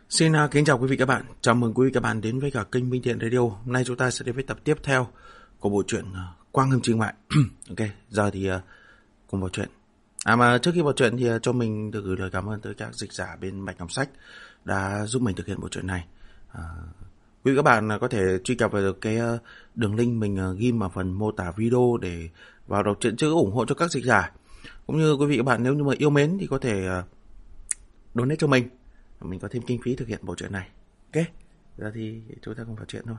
Xin kính chào quý vị các bạn. Chào mừng quý vị các bạn đến với cả kênh Minh Thiện Radio. Hôm nay chúng ta sẽ đến với tập tiếp theo của bộ truyện Quang Hưng Trinh Ngoại. Ok, giờ thì cùng vào chuyện. Mà trước khi vào chuyện thì cho mình được gửi lời cảm ơn tới các dịch giả bên Bạch Ngọc Sách đã giúp mình thực hiện bộ truyện này. Quý vị các bạn có thể truy cập vào được cái đường link mình ghim vào phần mô tả video để vào đọc truyện chữ ủng hộ cho các dịch giả. Cũng như quý vị các bạn nếu như mà yêu mến thì có thể donate cho mình có thêm kinh phí thực hiện bộ truyện này. Ok, giờ thì chúng ta cùng vào chuyện thôi.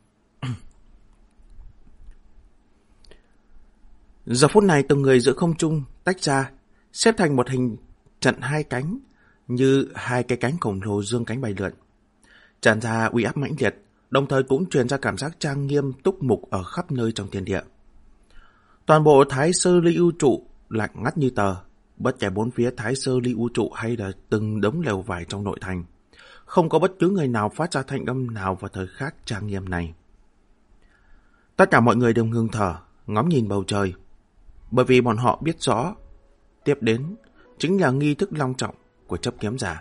Giờ phút này từng người giữa không trung tách ra, xếp thành một hình trận hai cánh, như hai cái cánh khổng lồ dương cánh bay lượn. Tràn ra uy áp mãnh liệt, đồng thời cũng truyền ra cảm giác trang nghiêm túc mục ở khắp nơi trong thiên địa. Toàn bộ Thái Sơ Ly U Trụ lạnh ngắt như tờ, bất kể bốn phía Thái Sơ Ly U Trụ hay là từng đống lều vải trong nội thành, không có bất cứ người nào phát ra thanh âm nào vào thời khắc trang nghiêm này. Tất cả mọi người đều ngừng thở, ngắm nhìn bầu trời, bởi vì bọn họ biết rõ, tiếp đến chính là nghi thức long trọng của chấp kiếm giả.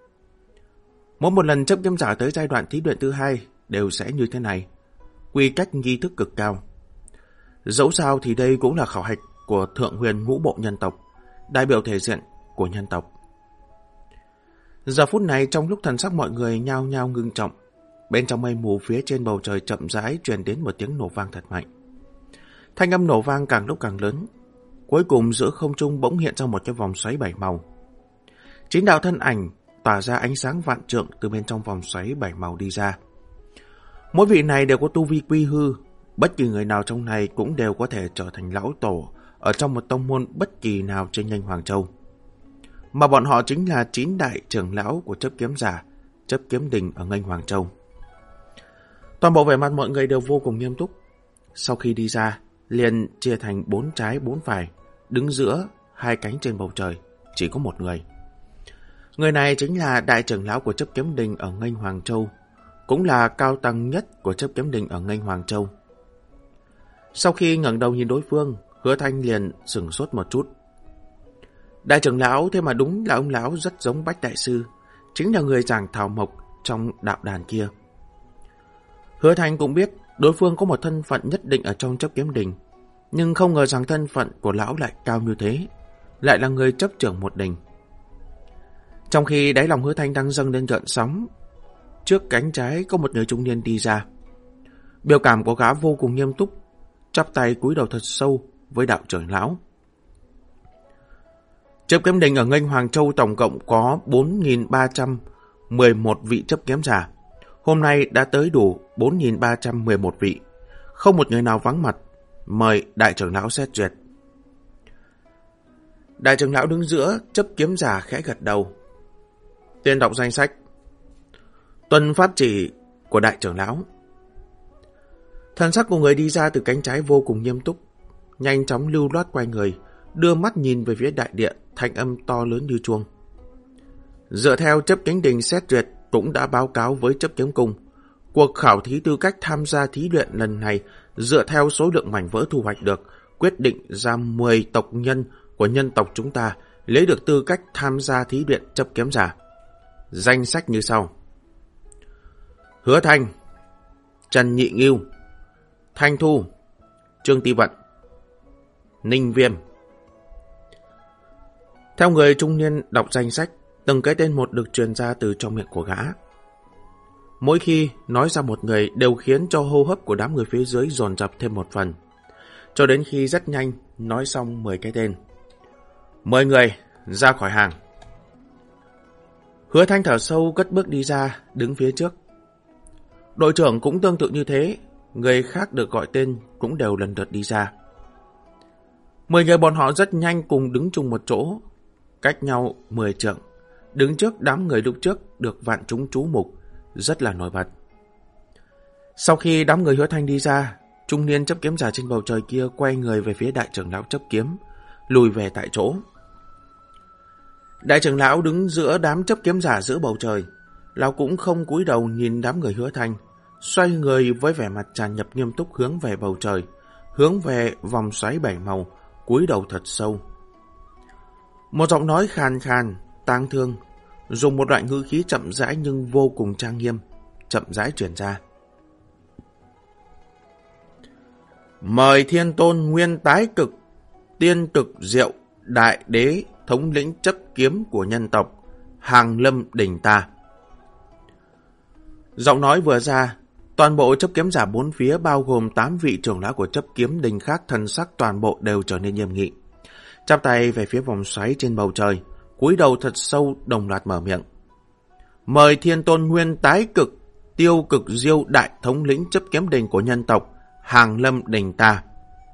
Mỗi một lần chấp kiếm giả tới giai đoạn thí luyện thứ hai đều sẽ như thế này, quy cách nghi thức cực cao. Dẫu sao thì đây cũng là khảo hạch của Thượng Huyền Ngũ Bộ nhân tộc, đại biểu thể diện của nhân tộc. Giờ phút này trong lúc thần sắc mọi người nhao nhao ngưng trọng, bên trong mây mù phía trên bầu trời chậm rãi truyền đến một tiếng nổ vang thật mạnh. Thanh âm nổ vang càng lúc càng lớn, cuối cùng giữa không trung bỗng hiện ra một cái vòng xoáy bảy màu. 9 đạo thân ảnh tỏa ra ánh sáng vạn trượng từ bên trong vòng xoáy bảy màu đi ra. Mỗi vị này đều có tu vi quy hư, bất kỳ người nào trong này cũng đều có thể trở thành lão tổ ở trong một tông môn bất kỳ nào trên nhanh Hoàng Châu. Mà bọn họ chính là 9 đại trưởng lão của chấp kiếm giả, chấp kiếm đình ở ngành Hoàng Châu. Toàn bộ vẻ mặt mọi người đều vô cùng nghiêm túc. Sau khi đi ra, liền chia thành 4 trái 4 phải, đứng giữa hai cánh trên bầu trời, chỉ có một người. Người này chính là đại trưởng lão của chấp kiếm đình ở ngành Hoàng Châu, cũng là cao tầng nhất của chấp kiếm đình ở ngành Hoàng Châu. Sau khi ngẩng đầu nhìn đối phương, Hứa Thanh liền sửng sốt một chút. Đại trưởng lão thế mà đúng là ông lão rất giống Bách Đại Sư, chính là người giảng thảo mộc trong đạo đàn kia. Hứa Thanh cũng biết đối phương có một thân phận nhất định ở trong chấp kiếm đình, nhưng không ngờ rằng thân phận của lão lại cao như thế, lại là người chấp trưởng một đình. Trong khi đáy lòng Hứa Thanh đang dâng lên gợn sóng, trước cánh trái có một người trung niên đi ra. Biểu cảm của gã vô cùng nghiêm túc, chắp tay cúi đầu thật sâu với đạo trưởng lão. Chấp kiếm đình ở ngành Hoàng Châu tổng cộng có 4.311 vị chấp kiếm giả. Hôm nay đã tới đủ 4.311 vị. Không một người nào vắng mặt. Mời đại trưởng lão xét duyệt. Đại trưởng lão đứng giữa chấp kiếm giả khẽ gật đầu. Tên đọc danh sách. Tuân pháp chỉ của đại trưởng lão. Thần sắc của người đi ra từ cánh trái vô cùng nghiêm túc, nhanh chóng lưu loát quay người, đưa mắt nhìn về phía đại địa, thanh âm to lớn như chuông. Dựa theo chấp kiếm đình xét duyệt cũng đã báo cáo với chấp kiếm cung, cuộc khảo thí tư cách tham gia thí luyện lần này dựa theo số lượng mảnh vỡ thu hoạch được, quyết định ra 10 tộc nhân của nhân tộc chúng ta lấy được tư cách tham gia thí luyện chấp kiếm giả. Danh sách như sau: Hứa Thanh, Trần Nhị Ngưu, Thanh Thu, Trương Ti Vận, Ninh Viêm. Theo người trung niên đọc danh sách, từng cái tên một được truyền ra từ trong miệng của gã. Mỗi khi nói ra một người đều khiến cho hô hấp của đám người phía dưới dồn dập thêm một phần. Cho đến khi rất nhanh nói xong 10 cái tên. 10 người ra khỏi hàng. Hứa Thanh thở sâu cất bước đi ra, đứng phía trước. Đội trưởng cũng tương tự như thế, người khác được gọi tên cũng đều lần lượt đi ra. 10 người bọn họ rất nhanh cùng đứng chung một chỗ, cách nhau 10 trượng, đứng trước đám người lúc trước được vạn chúng chú mục, rất là nổi bật. Sau khi đám người Hứa Thanh đi ra, trung niên chấp kiếm giả trên bầu trời kia quay người về phía đại trưởng lão chấp kiếm, lùi về tại chỗ. Đại trưởng lão đứng giữa đám chấp kiếm giả giữa bầu trời, lão cũng không cúi đầu nhìn đám người Hứa Thanh, xoay người với vẻ mặt tràn ngập nghiêm túc hướng về bầu trời, hướng về vòng xoáy bảy màu, cúi đầu thật sâu. Một giọng nói khàn khàn, tang thương, dùng một loại ngữ khí chậm rãi nhưng vô cùng trang nghiêm, chậm rãi truyền ra. Mời Thiên Tôn Nguyên Tái Cực, Tiên Cực Diệu, Đại Đế, thống lĩnh chấp kiếm của nhân tộc, hàng lâm đỉnh ta. Giọng nói vừa ra, toàn bộ chấp kiếm giả bốn phía bao gồm 8 vị trưởng lão của chấp kiếm đình khác, thần sắc toàn bộ đều trở nên nghiêm nghị. Chắp tay về phía vòng xoáy trên bầu trời, cúi đầu thật sâu, đồng loạt mở miệng. Mời Thiên Tôn Nguyên Tái Cực, Tiêu Cực Diêu, đại thống lĩnh chấp kiếm đình của nhân tộc, hàng lâm đỉnh ta.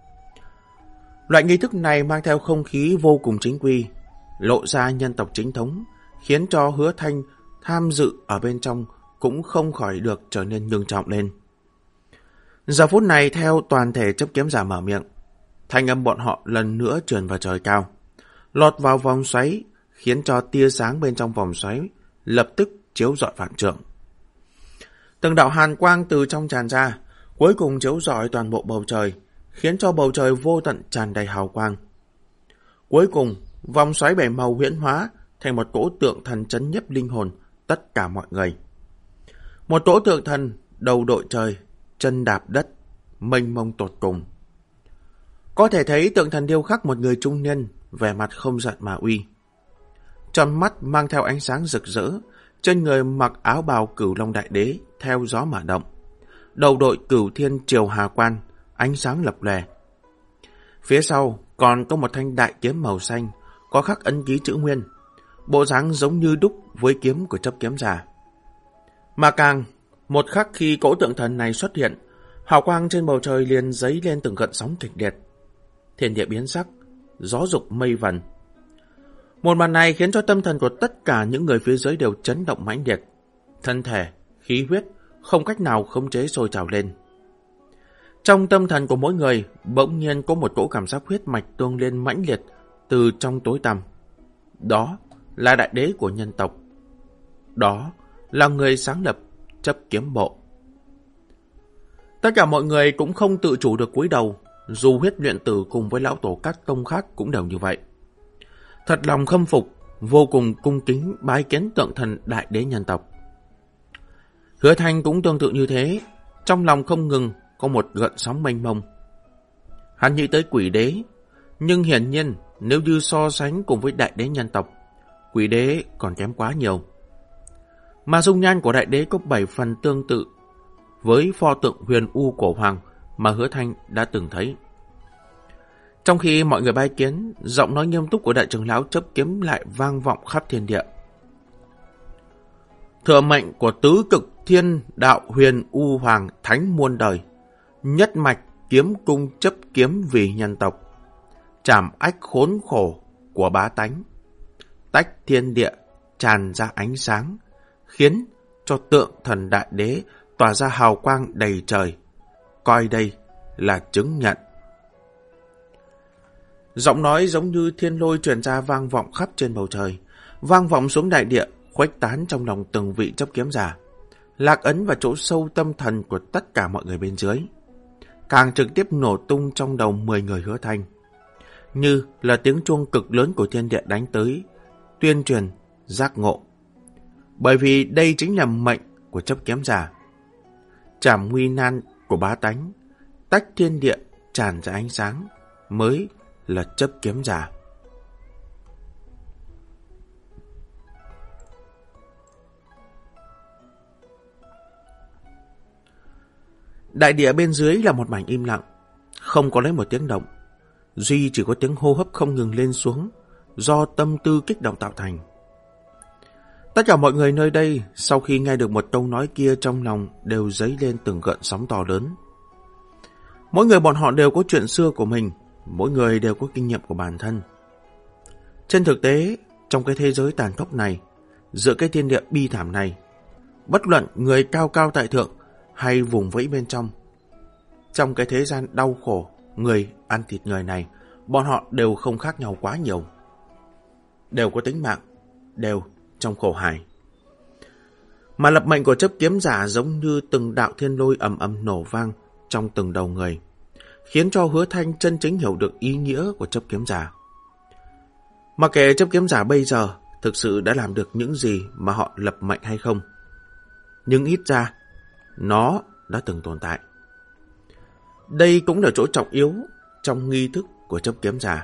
Loại nghi thức này mang theo không khí vô cùng chính quy, lộ ra nhân tộc chính thống, khiến cho Hứa Thanh tham dự ở bên trong cũng không khỏi được trở nên nghiêm trọng lên. Giờ phút này theo toàn thể chấp kiếm giả mở miệng, thanh âm bọn họ lần nữa truyền vào trời cao, lọt vào vòng xoáy, khiến cho tia sáng bên trong vòng xoáy lập tức chiếu rọi vạn trượng. Từng đạo hàn quang từ trong tràn ra, cuối cùng chiếu rọi toàn bộ bầu trời, khiến cho bầu trời vô tận tràn đầy hào quang. Cuối cùng, vòng xoáy bảy màu huyễn hóa thành một cỗ tượng thần trấn nhiếp linh hồn tất cả mọi người. Một cỗ tượng thần đầu đội trời, chân đạp đất, mênh mông tột cùng. Có thể thấy tượng thần điêu khắc một người trung niên, vẻ mặt không giận mà uy. Tròn mắt mang theo ánh sáng rực rỡ, trên người mặc áo bào Cửu Long Đại Đế theo gió mà động. Đầu đội Cửu Thiên Triều Hà Quan, ánh sáng lập lòe. Phía sau còn có một thanh đại kiếm màu xanh, có khắc ấn ký chữ Nguyên, bộ dáng giống như đúc với kiếm của chấp kiếm giả. Mà càng, một khắc khi cỗ tượng thần này xuất hiện, hào quang trên bầu trời liền dấy lên từng gợn sóng kịch liệt. Thiên địa biến sắc, gió dục mây vần. Một màn này khiến cho tâm thần của tất cả những người phía dưới đều chấn động mãnh liệt. Thân thể, khí huyết không cách nào khống chế sôi trào lên. Trong tâm thần của mỗi người bỗng nhiên có một cỗ cảm giác huyết mạch tuôn lên mãnh liệt từ trong tối tăm. Đó là đại đế của nhân tộc. Đó là người sáng lập chấp kiếm bộ. Tất cả mọi người cũng không tự chủ được cúi đầu, dù huyết luyện tử cùng với lão tổ các tông khác cũng đều như vậy. Thật lòng khâm phục, vô cùng cung kính bái kiến tượng thần đại đế nhân tộc. Hứa Thanh cũng tương tự như thế, trong lòng không ngừng có một gợn sóng mênh mông. Hắn nghĩ tới quỷ đế, nhưng hiển nhiên nếu như so sánh cùng với đại đế nhân tộc, quỷ đế còn kém quá nhiều. Mà dung nhan của đại đế có 7 phần tương tự với pho tượng Huyền U cổ hoàng mà Hứa Thanh đã từng thấy. Trong khi mọi người bái kiến, giọng nói nghiêm túc của đại trưởng lão chấp kiếm lại vang vọng khắp thiên địa. Thừa mệnh của tứ cực thiên đạo Huyền U hoàng thánh muôn đời, nhất mạch kiếm cung chấp kiếm vì nhân tộc, trảm ách khốn khổ của bá tánh, tách thiên địa tràn ra ánh sáng, khiến cho tượng thần đại đế tỏa ra hào quang đầy trời, coi đây là chứng nhận. Giọng nói giống như thiên lôi truyền ra vang vọng khắp trên bầu trời, vang vọng xuống đại địa, khuếch tán trong lòng từng vị chấp kiếm giả, lạc ấn vào chỗ sâu tâm thần của tất cả mọi người bên dưới, càng trực tiếp nổ tung trong đầu 10 người Hứa Thanh, như là tiếng chuông cực lớn của thiên địa đánh tới, tuyên truyền, giác ngộ. Bởi vì đây chính là mệnh của chấp kiếm giả, trảm nguy nan của bá tánh, tách thiên địa tràn ra ánh sáng, mới là chấp kiếm giả. Đại địa bên dưới là một mảnh im lặng, không có lấy một tiếng động, duy chỉ có tiếng hô hấp không ngừng lên xuống do tâm tư kích động tạo thành. Tất cả mọi người nơi đây sau khi nghe được một câu nói kia trong lòng đều dấy lên từng gợn sóng to lớn. Mỗi người bọn họ đều có chuyện xưa của mình, mỗi người đều có kinh nghiệm của bản thân. Trên thực tế, trong cái thế giới tàn khốc này, giữa cái thiên địa bi thảm này, bất luận người cao cao tại thượng hay vùng vẫy bên trong cái thế gian đau khổ, người ăn thịt người này, bọn họ đều không khác nhau quá nhiều. Đều có tính mạng, đều trong khổ hải. Mà lập mệnh của chấp kiếm giả giống như từng đạo thiên lôi ầm ầm nổ vang trong từng đầu người, khiến cho Hứa Thanh chân chính hiểu được ý nghĩa của chấp kiếm giả. Mà kể chấp kiếm giả bây giờ thực sự đã làm được những gì mà họ lập mệnh hay không. Nhưng ít ra, nó đã từng tồn tại. Đây cũng là chỗ trọng yếu trong nghi thức của chấp kiếm giả.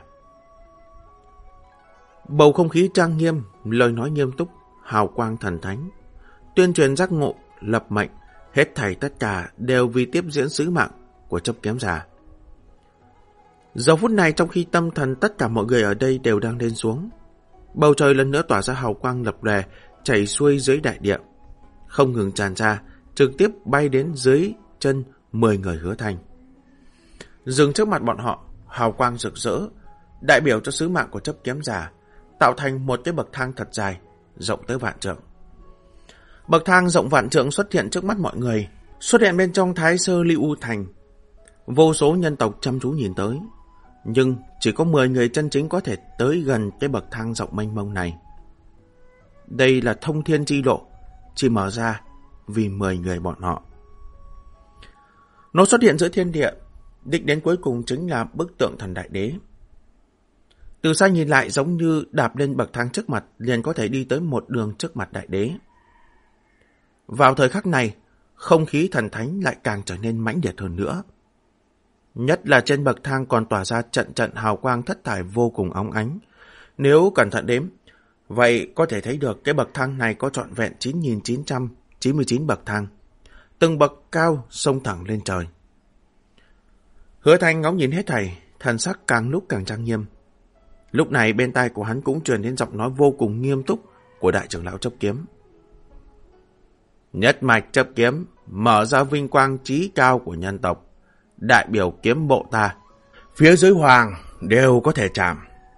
Bầu không khí trang nghiêm, lời nói nghiêm túc, hào quang thần thánh, tuyên truyền giác ngộ, lập mệnh, hết thảy tất cả đều vì tiếp diễn sứ mạng của chấp kiếm giả. Giờ phút này, trong khi tâm thần tất cả mọi người ở đây đều đang lên xuống, bầu trời lần nữa tỏa ra hào quang lập lòe, chảy xuôi dưới đại địa, không ngừng tràn ra, trực tiếp bay đến dưới chân 10 người Hứa Thanh. Dừng trước mặt bọn họ, hào quang rực rỡ, đại biểu cho sứ mạng của chấp kiếm giả, tạo thành một cái bậc thang thật dài, rộng tới vạn trượng. Bậc thang rộng vạn trượng xuất hiện trước mắt mọi người, xuất hiện bên trong Thái Sơ Lưu U Thành. Vô số nhân tộc chăm chú nhìn tới, nhưng chỉ có 10 người chân chính có thể tới gần cái bậc thang rộng mênh mông này. Đây là thông thiên chi lộ, chỉ mở ra vì 10 người bọn họ. Nó xuất hiện giữa thiên địa, đích đến cuối cùng chính là bức tượng thần đại đế. Từ xa nhìn lại giống như đạp lên bậc thang trước mặt liền có thể đi tới một đường trước mặt đại đế. Vào thời khắc này, không khí thần thánh lại càng trở nên mãnh liệt hơn nữa. Nhất là trên bậc thang còn tỏa ra trận trận hào quang thất thải vô cùng óng ánh. Nếu cẩn thận đếm, vậy có thể thấy được cái bậc thang này có trọn vẹn 9.999 bậc thang. Từng bậc cao xông thẳng lên trời. Hứa Thanh ngóng nhìn hết thảy, thần sắc càng lúc càng trang nghiêm. Lúc này bên tai của hắn cũng truyền đến giọng nói vô cùng nghiêm túc của đại trưởng lão chấp kiếm. Nhất mạch chấp kiếm mở ra vinh quang trí cao của nhân tộc, đại biểu kiếm bộ ta, phía dưới hoàng đều có thể chạm.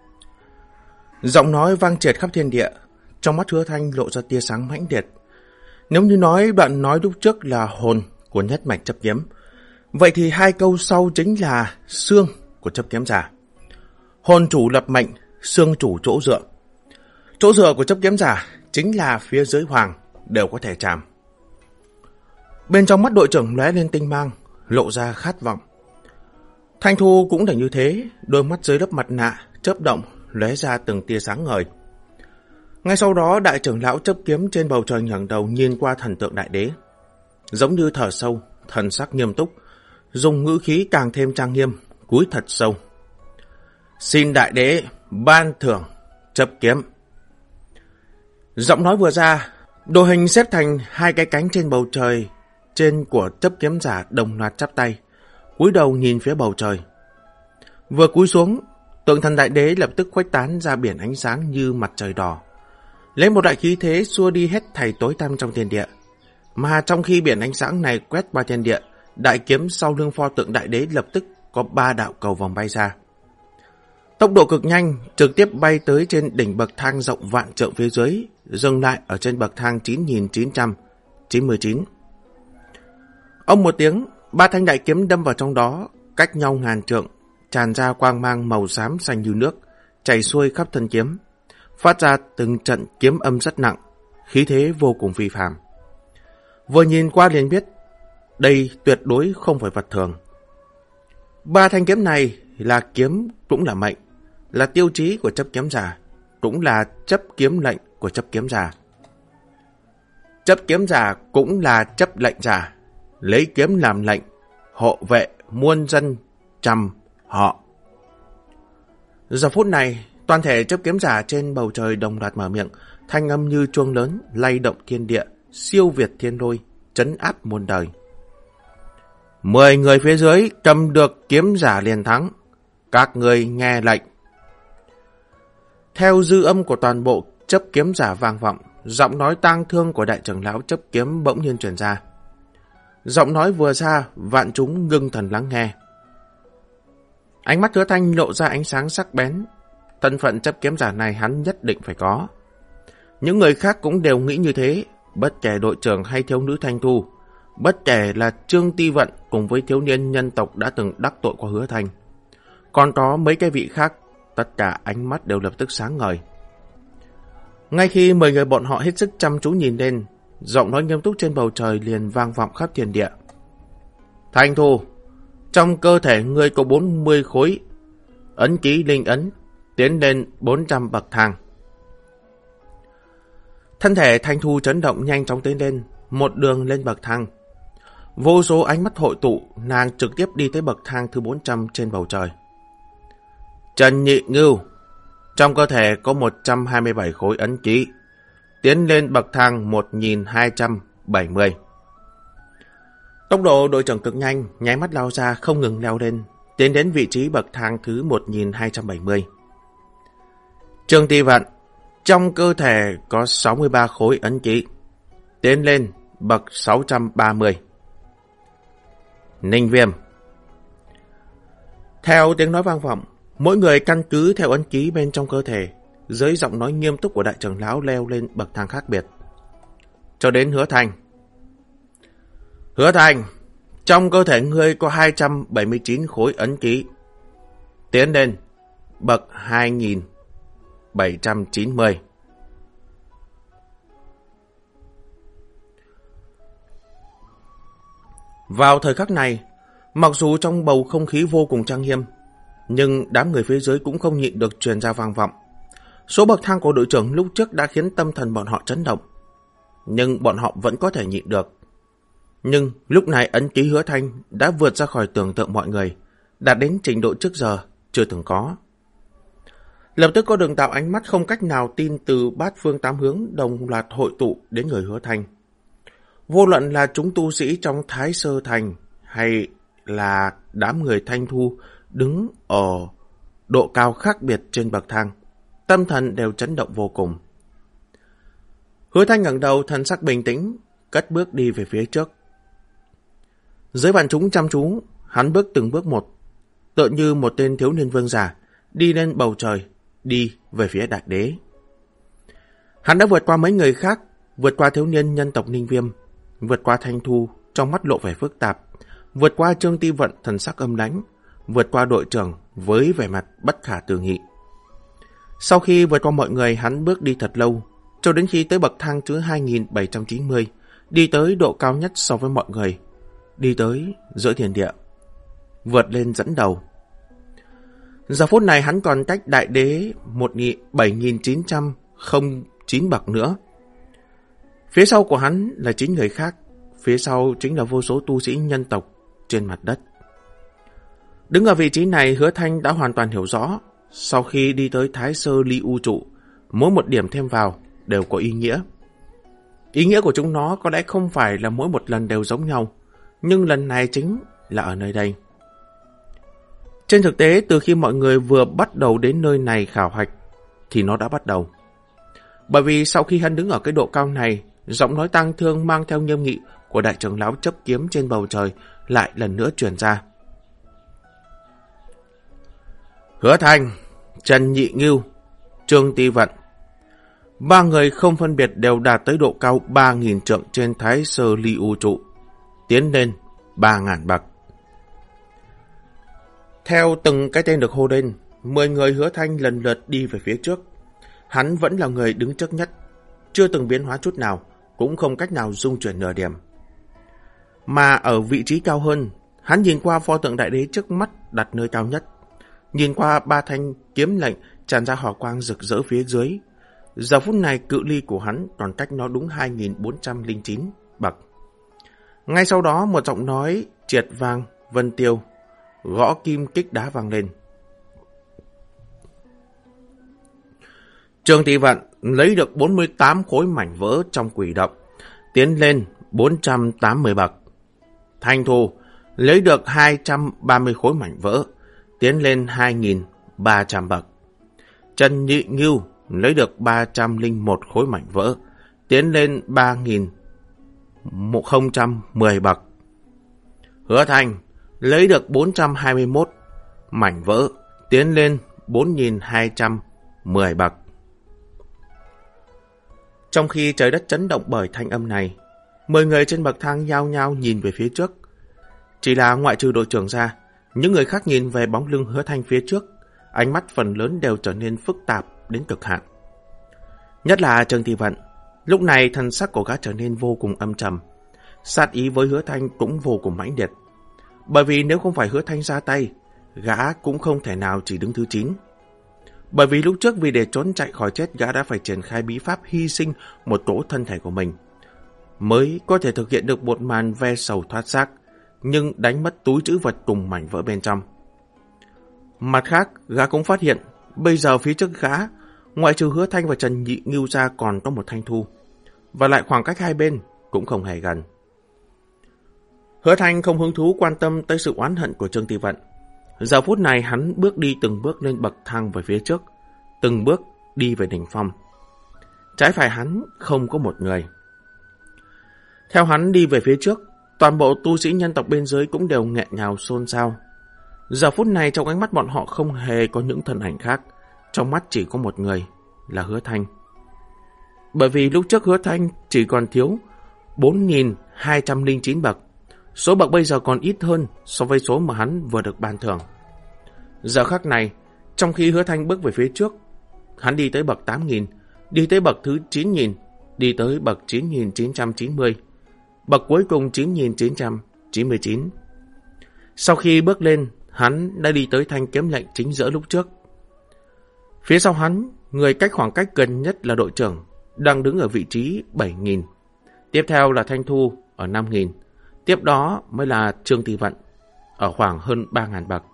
Giọng nói vang triệt khắp thiên địa, trong mắt Hứa Thanh lộ ra tia sáng mãnh liệt. Nếu như nói đoạn nói lúc trước là hồn của nhất mạch chấp kiếm, vậy thì hai câu sau chính là xương của chấp kiếm giả. Hồn chủ lập mệnh, xương chủ chỗ dựa. Chỗ dựa của chấp kiếm giả chính là phía dưới hoàng đều có thể chạm. Bên trong mắt đội trưởng lóe lên tinh mang, lộ ra khát vọng. Thanh Thu cũng là như thế, đôi mắt dưới lớp mặt nạ chớp động, lóe ra từng tia sáng ngời. Ngay sau đó, đại trưởng lão chấp kiếm trên bầu trời ngẩng đầu nhìn qua thần tượng đại đế, giống như thở sâu, thần sắc nghiêm túc, dùng ngữ khí càng thêm trang nghiêm, cúi thật sâu. Xin đại đế ban thưởng chấp kiếm. Giọng nói vừa ra, đồ hình xếp thành hai cái cánh trên bầu trời, trên của chấp kiếm giả đồng loạt chắp tay, cúi đầu nhìn phía bầu trời. Vừa cúi xuống, tượng thần đại đế lập tức khuếch tán ra biển ánh sáng như mặt trời đỏ, lấy một đại khí thế xua đi hết thảy tối tăm trong thiên địa. Mà trong khi biển ánh sáng này quét qua thiên địa, đại kiếm sau lưng pho tượng đại đế lập tức có 3 đạo cầu vòng bay ra. Tốc độ cực nhanh, trực tiếp bay tới trên đỉnh bậc thang rộng vạn trượng phía dưới, dừng lại ở trên bậc thang 9.999. Ông một tiếng, 3 thanh đại kiếm đâm vào trong đó, cách nhau ngàn trượng, tràn ra quang mang màu xám xanh như nước, chảy xuôi khắp thân kiếm, phát ra từng trận kiếm âm rất nặng, khí thế vô cùng phi phàm. Vừa nhìn qua liền biết, đây tuyệt đối không phải vật thường. 3 thanh kiếm này là kiếm cũng là mệnh, là tiêu chí của chấp kiếm giả, cũng là chấp kiếm lệnh của chấp kiếm giả. Chấp kiếm giả cũng là chấp lệnh giả, lấy kiếm làm lệnh, hộ vệ muôn dân trăm họ. Giờ phút này, toàn thể chấp kiếm giả trên bầu trời đồng loạt mở miệng, thanh âm như chuông lớn, lay động thiên địa, siêu việt thiên lôi, trấn áp muôn đời. 10 người phía dưới cầm được kiếm giả liền thắng, các người nghe lệnh. Theo dư âm của toàn bộ chấp kiếm giả vang vọng, giọng nói tang thương của đại trưởng lão chấp kiếm bỗng nhiên truyền ra. Giọng nói vừa ra, vạn chúng ngưng thần lắng nghe. Ánh mắt Hứa Thanh lộ ra ánh sáng sắc bén. Thân phận chấp kiếm giả này hắn nhất định phải có. Những người khác cũng đều nghĩ như thế, bất kể đội trưởng hay thiếu nữ Thanh Thu, bất kể là Trương Ti Vận cùng với thiếu niên nhân tộc đã từng đắc tội qua Hứa Thanh, còn có mấy cái vị khác, tất cả ánh mắt đều lập tức sáng ngời. Ngay khi 10 người bọn họ hết sức chăm chú nhìn lên, giọng nói nghiêm túc trên bầu trời liền vang vọng khắp thiên địa. Thanh Thu, trong cơ thể ngươi có 40 khối ấn ký linh ấn, tiến lên 400 bậc thang. Thân thể Thanh Thu chấn động nhanh chóng tiến lên, một đường lên bậc thang. Vô số ánh mắt hội tụ, nàng trực tiếp đi tới bậc thang thứ 400 trên bầu trời. Trần Nhị Ngưu, trong cơ thể có 127 khối ấn ký, tiến lên bậc thang 1270. Tốc độ đội trưởng cực nhanh, nháy mắt lao ra không ngừng leo lên, tiến đến vị trí bậc thang thứ 1270. Trương Ti Vận, trong cơ thể có 63 khối ấn ký, tiến lên bậc 630. Ninh Viêm. Theo tiếng nói vang vọng, mỗi người căn cứ theo ấn ký bên trong cơ thể, dưới giọng nói nghiêm túc của đại trưởng lão leo lên bậc thang khác biệt. Cho đến Hứa Thanh. Hứa Thanh, trong cơ thể ngươi có 279 khối ấn ký, tiến lên bậc 2790. Vào thời khắc này, mặc dù trong bầu không khí vô cùng trang nghiêm, nhưng đám người phía dưới cũng không nhịn được truyền ra vang vọng. Số bậc thang của đội trưởng lúc trước đã khiến tâm thần bọn họ chấn động, nhưng bọn họ vẫn có thể nhịn được. Nhưng lúc này ấn ký Hứa Thanh đã vượt ra khỏi tưởng tượng mọi người, đạt đến trình độ trước giờ chưa từng có. Lập tức có đường tạo ánh mắt không cách nào tin từ bát phương tám hướng đồng loạt hội tụ đến người Hứa Thanh. Vô luận là chúng tu sĩ trong Thái Sơ Thành hay là đám người Thanh Thu đứng ở độ cao khác biệt trên bậc thang, tâm thần đều chấn động vô cùng. Hứa Thanh ngẩng đầu, thần sắc bình tĩnh, cất bước đi về phía trước. Dưới bàn chúng chăm chú, hắn bước từng bước một, tựa như một tên thiếu niên vương giả, đi lên bầu trời, đi về phía đại đế. Hắn đã vượt qua mấy người khác, vượt qua thiếu niên nhân tộc Ninh Viêm, vượt qua Thanh Thu, trong mắt lộ vẻ phức tạp, vượt qua Trương Ti Vận thần sắc âm lãnh, vượt qua đội trưởng với vẻ mặt bất khả tư nghị. Sau khi vượt qua mọi người, hắn bước đi thật lâu, cho đến khi tới bậc thang thứ 2790, đi tới độ cao nhất so với mọi người, đi tới giữa thiên địa, vượt lên dẫn đầu. Giờ phút này hắn còn cách đại đế 7909 bậc nữa. Phía sau của hắn là 9 người khác, phía sau chính là vô số tu sĩ nhân tộc trên mặt đất. Đứng ở vị trí này, Hứa Thanh đã hoàn toàn hiểu rõ, sau khi đi tới Thái Sơ Ly U Trụ, mỗi một điểm thêm vào đều có ý nghĩa. Ý nghĩa của chúng nó có lẽ không phải là mỗi một lần đều giống nhau, nhưng lần này chính là ở nơi đây. Trên thực tế, từ khi mọi người vừa bắt đầu đến nơi này khảo hạch, thì nó đã bắt đầu. Bởi vì sau khi hắn đứng ở cái độ cao này, giọng nói tang thương mang theo nghiêm nghị của đại trưởng lão chấp kiếm trên bầu trời lại lần nữa truyền ra. Hứa Thanh, Trần Nhị Ngưu, Trương Ti Vận, 3 người không phân biệt đều đạt tới độ cao 3.000 trượng trên Thái Sơ Ly U Trụ, tiến lên 3.000 bậc. Theo từng cái tên được hô lên, 10 người Hứa Thanh lần lượt đi về phía trước. Hắn vẫn là người đứng trước nhất, chưa từng biến hóa chút nào, cũng không cách nào dung chuyển nửa điểm. Mà ở vị trí cao hơn, hắn nhìn qua pho tượng đại đế trước mắt đặt nơi cao nhất, nhìn qua 3 thanh kiếm lệnh tràn ra hào quang rực rỡ phía dưới. Giờ phút này cự ly của hắn còn cách nó đúng 2409 bậc. Ngay sau đó một giọng nói triệt vang vân tiêu, gõ kim kích đá vang lên. Trương Ti Vận lấy được 48 khối mảnh vỡ trong quỷ động, tiến lên 480 bậc. Thanh Thu lấy được 230 khối mảnh vỡ, tiến lên 2.300 bậc. Trần Nhị Ngưu lấy được 301 khối mảnh vỡ, tiến lên 3.010 bậc. Hứa Thanh lấy được 421 mảnh vỡ, tiến lên 4.210 bậc. Trong khi trời đất chấn động bởi thanh âm này, 10 người trên bậc thang nhao nhao nhìn về phía trước. Chỉ là ngoại trừ đội trưởng ra, những người khác nhìn về bóng lưng Hứa Thanh phía trước, ánh mắt phần lớn đều trở nên phức tạp đến cực hạn. Nhất là Trương Ti Vận, lúc này thần sắc của gã trở nên vô cùng âm trầm, sát ý với Hứa Thanh cũng vô cùng mãnh liệt. Bởi vì nếu không phải Hứa Thanh ra tay, gã cũng không thể nào chỉ đứng thứ 9. Bởi vì lúc trước vì để trốn chạy khỏi chết, gã đã phải triển khai bí pháp hy sinh một cỗ thân thể của mình, mới có thể thực hiện được một màn ve sầu thoát xác, nhưng đánh mất túi trữ vật cùng mảnh vỡ bên trong. Mặt khác, gã cũng phát hiện, bây giờ phía trước gã, ngoại trừ Hứa Thanh và Trần Nhị Ngưu ra còn có một Thanh Thu, và lại khoảng cách hai bên cũng không hề gần. Hứa Thanh không hứng thú quan tâm tới sự oán hận của Trương Ti Vận. Giờ phút này hắn bước đi từng bước lên bậc thang về phía trước, từng bước đi về đỉnh phong. Trái phải hắn không có một người. Theo hắn đi về phía trước, toàn bộ tu sĩ nhân tộc bên dưới cũng đều nghẹn ngào xôn xao. Giờ phút này trong ánh mắt bọn họ không hề có những thân ảnh khác, trong mắt chỉ có một người, là Hứa Thanh. Bởi vì lúc trước Hứa Thanh chỉ còn thiếu 4.209 bậc, số bậc bây giờ còn ít hơn so với số mà hắn vừa được ban thưởng. Giờ khắc này, trong khi Hứa Thanh bước về phía trước, hắn đi tới bậc 8.000, đi tới bậc thứ 9.000, đi tới bậc 9.990, bậc cuối cùng 9.999. Sau khi bước lên, hắn đã đi tới thanh kiếm lệnh chính giữa lúc trước. Phía sau hắn, người cách khoảng cách gần nhất là đội trưởng, đang đứng ở vị trí 7.000. Tiếp theo là Thanh Thu ở 5.000. Tiếp đó mới là Trương Ti Vận ở khoảng hơn 3.000 bậc.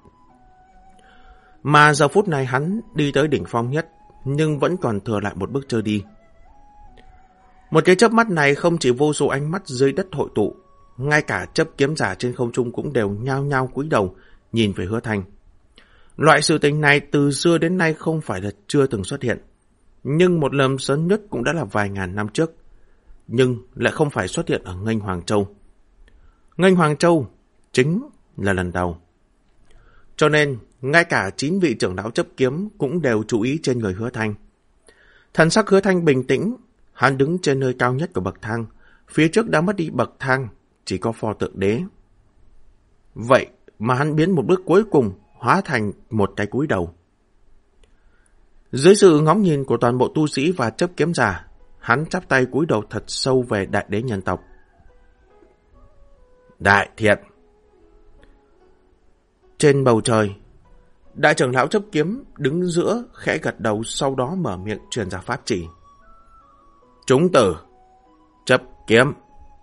Mà giờ phút này hắn đi tới đỉnh phong nhất, nhưng vẫn còn thừa lại một bước chưa đi. Một cái chớp mắt này không chỉ vô số ánh mắt dưới đất hội tụ, ngay cả chấp kiếm giả trên không trung cũng đều nhao nhao cúi đầu nhìn về Hứa Thanh. Loại sự tình này từ xưa đến nay không phải là chưa từng xuất hiện, nhưng một lần sớm nhất cũng đã là vài ngàn năm trước, nhưng lại không phải xuất hiện ở Nghênh Hoàng Châu. Nghênh Hoàng Châu chính là lần đầu. Cho nên, ngay cả 9 vị trưởng lão chấp kiếm cũng đều chú ý trên người Hứa Thanh. Thần sắc Hứa Thanh bình tĩnh, hắn đứng trên nơi cao nhất của bậc thang, phía trước đã mất đi bậc thang, chỉ có pho tượng đế. Vậy mà hắn biến một bước cuối cùng hóa thành một cái cúi đầu. Dưới sự ngóng nhìn của toàn bộ tu sĩ và chấp kiếm giả, hắn chắp tay cúi đầu thật sâu về đại đế nhân tộc. Đại thiện. Trên bầu trời, đại trưởng lão chấp kiếm đứng giữa khẽ gật đầu, sau đó mở miệng truyền ra pháp chỉ. Chúng tử, chấp kiếm.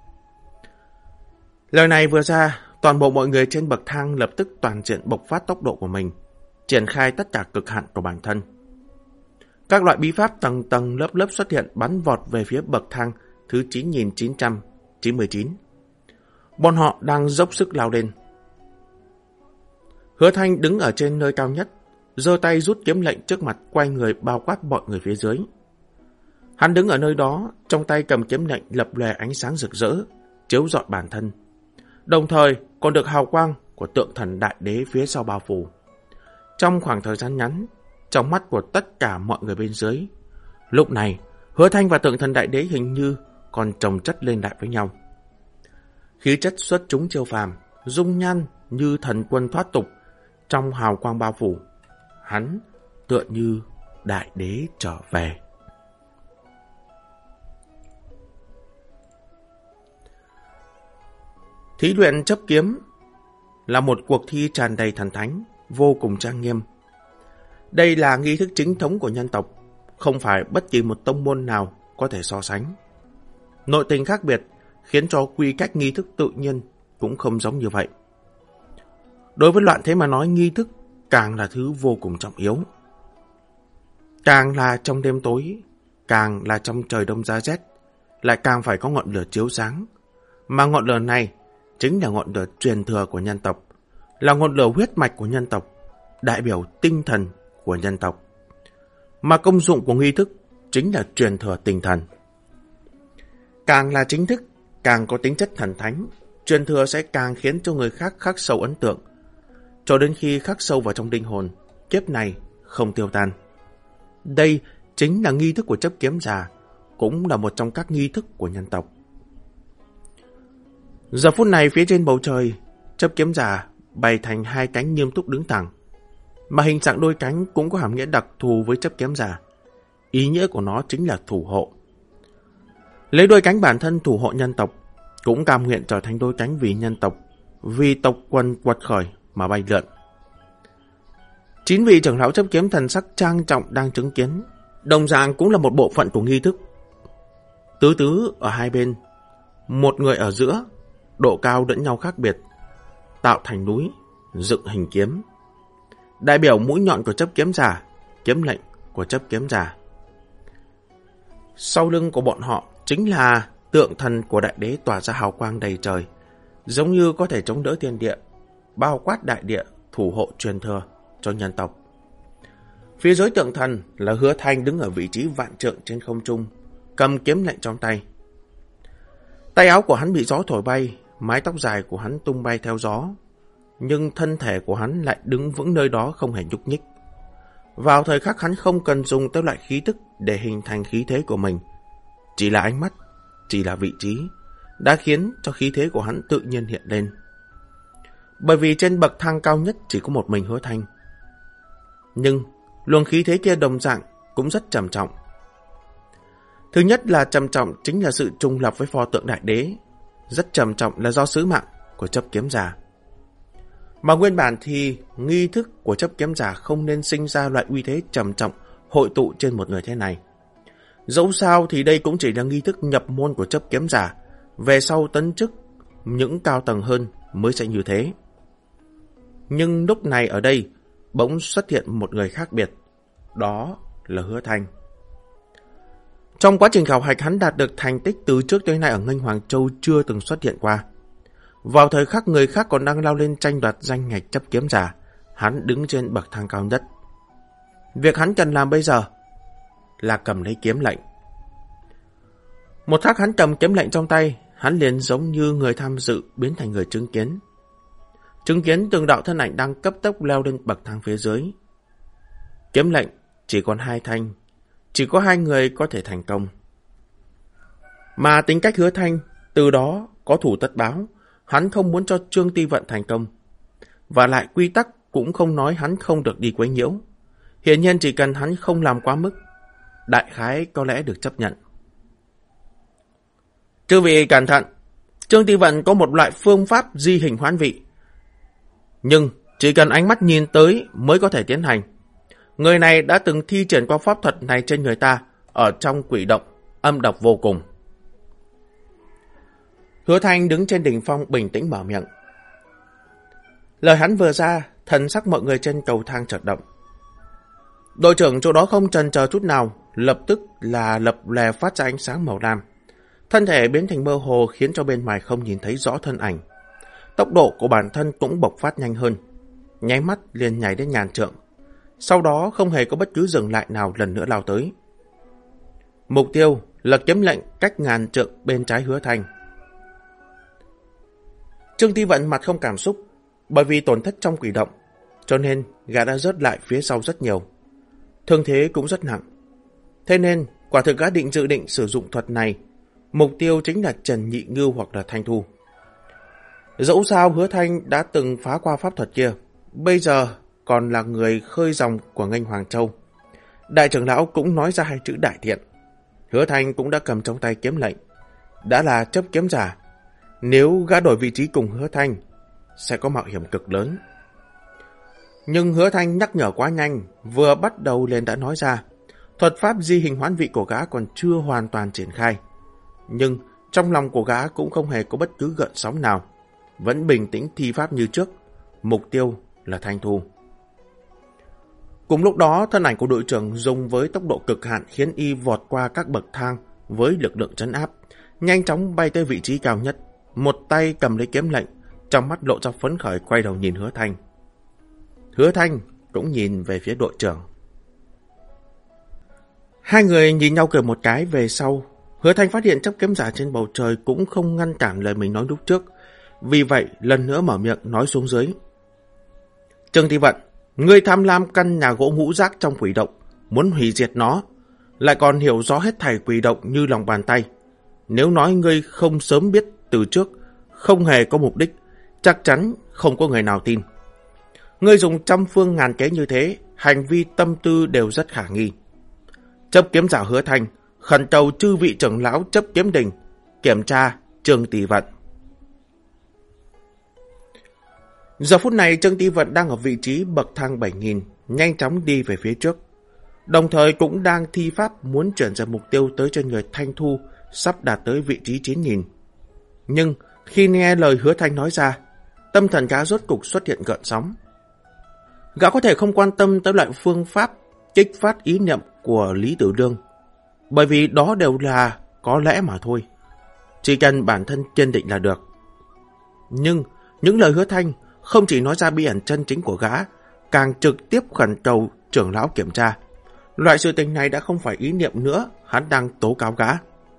Lời này vừa ra, toàn bộ mọi người trên bậc thang lập tức toàn diện bộc phát tốc độ của mình, triển khai tất cả cực hạn của bản thân. Các loại bí pháp tầng tầng lớp lớp xuất hiện bắn vọt về phía bậc thang thứ 9.999. Bọn họ đang dốc sức lao lên. Hứa Thanh đứng ở trên nơi cao nhất, giơ tay rút kiếm lệnh trước mặt, quay người bao quát mọi người phía dưới. Hắn đứng ở nơi đó, trong tay cầm kiếm lệnh lập lòe ánh sáng rực rỡ, chiếu rọi bản thân. Đồng thời còn được hào quang của tượng thần đại đế phía sau bao phủ. Trong khoảng thời gian ngắn, trong mắt của tất cả mọi người bên dưới, lúc này Hứa Thanh và tượng thần đại đế hình như còn chồng chất lên lại với nhau. Khí chất xuất chúng chiêu phàm, dung nhan như thần quân thoát tục, trong hào quang bao phủ, hắn tựa như đại đế trở về. Thí luyện chấp kiếm là một cuộc thi tràn đầy thần thánh, vô cùng trang nghiêm. Đây là nghi thức chính thống của nhân tộc, không phải bất kỳ một tông môn nào có thể so sánh. Nội tình khác biệt khiến cho quy cách nghi thức tự nhiên cũng không giống như vậy. Đối với loạn thế mà nói, nghi thức càng là thứ vô cùng trọng yếu. Càng là trong đêm tối, càng là trong trời đông giá rét, lại càng phải có ngọn lửa chiếu sáng. Mà ngọn lửa này chính là ngọn lửa truyền thừa của nhân tộc, là ngọn lửa huyết mạch của nhân tộc, đại biểu tinh thần của nhân tộc. Mà công dụng của nghi thức chính là truyền thừa tinh thần. Càng là chính thức, càng có tính chất thần thánh, truyền thừa sẽ càng khiến cho người khác khắc sâu ấn tượng, cho đến khi khắc sâu vào trong linh hồn, kiếp này không tiêu tan. Đây chính là nghi thức của chấp kiếm giả, cũng là một trong các nghi thức của nhân tộc. Giờ phút này phía trên bầu trời, chấp kiếm giả bày thành hai cánh nghiêm túc đứng thẳng, mà hình dạng đôi cánh cũng có hàm nghĩa đặc thù với chấp kiếm giả. Ý nghĩa của nó chính là thủ hộ. Lấy đôi cánh bản thân thủ hộ nhân tộc, cũng cam nguyện trở thành đôi cánh vì nhân tộc, vì tộc quần quật khởi mà bay lượn. 9 vị trưởng lão chấp kiếm thần sắc trang trọng đang chứng kiến, đồng dạng cũng là một bộ phận của nghi thức. Tứ tứ ở hai bên, một người ở giữa, độ cao lẫn nhau khác biệt, tạo thành núi, dựng hình kiếm. Đại biểu mũi nhọn của chấp kiếm giả, kiếm lệnh của chấp kiếm giả. Sau lưng của bọn họ chính là tượng thần của đại đế tỏa ra hào quang đầy trời, giống như có thể chống đỡ thiên địa, bao quát đại địa, thủ hộ truyền thừa cho nhân tộc. Phía dưới tượng thần là Hứa Thanh đứng ở vị trí vạn trượng trên không trung, cầm kiếm lệnh trong tay. Tay áo của hắn bị gió thổi bay, mái tóc dài của hắn tung bay theo gió, nhưng thân thể của hắn lại đứng vững nơi đó không hề nhúc nhích. Vào thời khắc hắn không cần dùng tới loại khí tức để hình thành khí thế của mình, chỉ là ánh mắt, chỉ là vị trí, đã khiến cho khí thế của hắn tự nhiên hiện lên. Bởi vì trên bậc thang cao nhất chỉ có một mình Hứa Thanh. Nhưng luồng khí thế kia đồng dạng cũng rất trầm trọng. Thứ nhất là trầm trọng chính là sự trùng lập với pho tượng đại đế. Rất trầm trọng là do sứ mạng của chấp kiếm giả. Mà nguyên bản thì nghi thức của chấp kiếm giả không nên sinh ra loại uy thế trầm trọng hội tụ trên một người thế này. Dẫu sao thì đây cũng chỉ là nghi thức nhập môn của chấp kiếm giả, về sau tấn chức những cao tầng hơn mới sẽ như thế. Nhưng lúc này ở đây bỗng xuất hiện một người khác biệt, đó là Hứa Thanh. Trong quá trình khảo hạch, hắn đạt được thành tích từ trước tới nay ở Nghênh Hoàng Châu chưa từng xuất hiện qua. Vào thời khắc người khác còn đang lao lên tranh đoạt danh ngạch chấp kiếm giả, hắn đứng trên bậc thang cao nhất. Việc hắn cần làm bây giờ là cầm lấy kiếm lệnh. Một khắc hắn cầm kiếm lệnh trong tay, hắn liền giống như người tham dự biến thành người chứng kiến. Chứng kiến từng đạo thân ảnh đang cấp tốc leo lên bậc thang phía dưới. Kiếm lệnh chỉ còn 2 thanh, chỉ có 2 người có thể thành công. Mà tính cách Hứa Thanh từ đó có thủ tất báo, hắn không muốn cho Trương Ti Vận thành công. Và lại quy tắc cũng không nói hắn không được đi quấy nhiễu. Hiển nhiên chỉ cần hắn không làm quá mức, đại khái có lẽ được chấp nhận. Chư vị cẩn thận, Trương Ti Vận có một loại phương pháp di hình hoán vị. Nhưng chỉ cần ánh mắt nhìn tới mới có thể tiến hành. Người này đã từng thi triển qua pháp thuật này trên người ta ở trong quỷ động, âm độc vô cùng. Hứa Thanh đứng trên đỉnh phong bình tĩnh mở miệng. Lời hắn vừa ra, thần sắc mọi người trên cầu thang chợt động. Đội trưởng chỗ đó không chần chờ chút nào, lập tức là lập lè phát ra ánh sáng màu lam. Thân thể biến thành mơ hồ khiến cho bên ngoài không nhìn thấy rõ thân ảnh. Tốc độ của bản thân cũng bộc phát nhanh hơn, nháy mắt liền nhảy đến ngàn trượng. Sau đó không hề có bất cứ dừng lại nào lần nữa lao tới. Mục tiêu là kiếm lệnh cách ngàn trượng bên trái Hứa Thanh. Trương Ti Vận mặt không cảm xúc, bởi vì tổn thất trong quỷ động, cho nên gã đã rớt lại phía sau rất nhiều. Thương thế cũng rất nặng. Thế nên quả thực gã dự định sử dụng thuật này, mục tiêu chính là Trần Nhị Ngưu hoặc là Thanh Thu. Dẫu sao Hứa Thanh đã từng phá qua pháp thuật kia, bây giờ còn là người khơi dòng của Nghênh Hoàng Châu. Đại trưởng lão cũng nói ra 2 chữ đại thiện. Hứa Thanh cũng đã cầm trong tay kiếm lệnh, đã là chấp kiếm giả. Nếu gã đổi vị trí cùng Hứa Thanh, sẽ có mạo hiểm cực lớn. Nhưng Hứa Thanh nhắc nhở quá nhanh, vừa bắt đầu liền đã nói ra, thuật pháp di hình hoán vị của gã còn chưa hoàn toàn triển khai. Nhưng trong lòng của gã cũng không hề có bất cứ gợn sóng nào, vẫn bình tĩnh thi pháp như trước, mục tiêu là Thanh Thu. Cùng lúc đó, thân ảnh của đội trưởng dùng với tốc độ cực hạn khiến y vọt qua các bậc thang với lực lượng trấn áp, nhanh chóng bay tới vị trí cao nhất, một tay cầm lấy kiếm lệnh, trong mắt lộ ra phấn khởi quay đầu nhìn Hứa Thanh. Hứa Thanh cũng nhìn về phía đội trưởng. 2 người nhìn nhau cười một cái về sau, Hứa Thanh phát hiện chấp kiếm giả trên bầu trời cũng không ngăn cản lời mình nói lúc trước, vì vậy lần nữa mở miệng nói xuống dưới. Trương Ti Vận, ngươi tham lam căn nhà gỗ ngũ giác trong quỷ động, muốn hủy diệt nó, lại còn hiểu rõ hết thảy quỷ động như lòng bàn tay. Nếu nói ngươi không sớm biết từ trước, không hề có mục đích, chắc chắn không có người nào tin. Ngươi dùng trăm phương ngàn kế như thế, hành vi tâm tư đều rất khả nghi. Chấp kiếm giả Hứa Thanh, khẩn cầu chư vị trưởng lão chấp kiếm đình, kiểm tra Trương Ti Vận. Giờ phút này Trương Ti Vận đang ở vị trí bậc thang 7000, nhanh chóng đi về phía trước, đồng thời cũng đang thi pháp muốn chuyển dần mục tiêu tới trên người Thanh Thu, sắp đạt tới vị trí 9.000. Nhưng khi nghe lời Hứa Thanh nói ra, tâm thần gã rốt cục xuất hiện gợn sóng. Gã có thể không quan tâm tới loại phương pháp kích phát ý niệm của Lý Tử Đương, bởi vì đó đều là có lẽ mà thôi. Chỉ cần bản thân kiên định là được. Nhưng những lời Hứa Thanh không chỉ nói ra bí ẩn chân chính của gã, càng trực tiếp khẩn cầu trưởng lão kiểm tra. Loại sự tình này đã không phải ý niệm nữa, hắn đang tố cáo gã.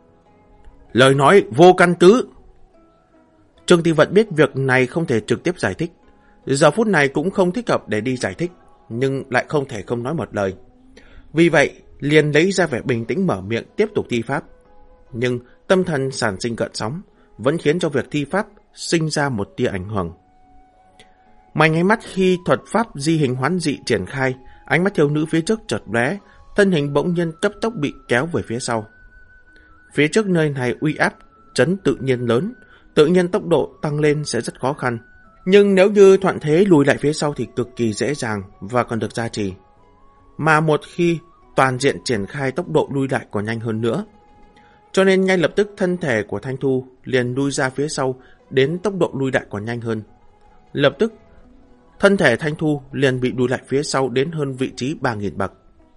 Lời nói vô căn cứ. Trương Ti Vận biết việc này không thể trực tiếp giải thích. Giờ phút này cũng không thích hợp để đi giải thích, nhưng lại không thể không nói một lời. Vì vậy, liền lấy ra vẻ bình tĩnh mở miệng tiếp tục thi pháp. Nhưng tâm thần sản sinh gợn sóng, vẫn khiến cho việc thi pháp sinh ra một tia ảnh hưởng. Mày nháy mắt khi thuật pháp di hình hoán dị triển khai, ánh mắt thiếu nữ phía trước chợt lóe, thân hình bỗng nhiên cấp tốc bị kéo về phía sau. Phía trước nơi này uy áp chấn tự nhiên lớn, tự nhiên tốc độ tăng lên sẽ rất khó khăn. Nhưng nếu như thuận thế lùi lại phía sau thì cực kỳ dễ dàng và còn được gia trì. Mà một khi toàn diện triển khai, tốc độ lùi lại còn nhanh hơn nữa. Cho nên ngay lập tức thân thể của Thanh Thu liền lùi ra phía sau, đến tốc độ lùi lại còn nhanh hơn. Lập tức, thân thể Thanh Thu liền bị lùi lại phía sau đến hơn vị trí 3.000 bậc.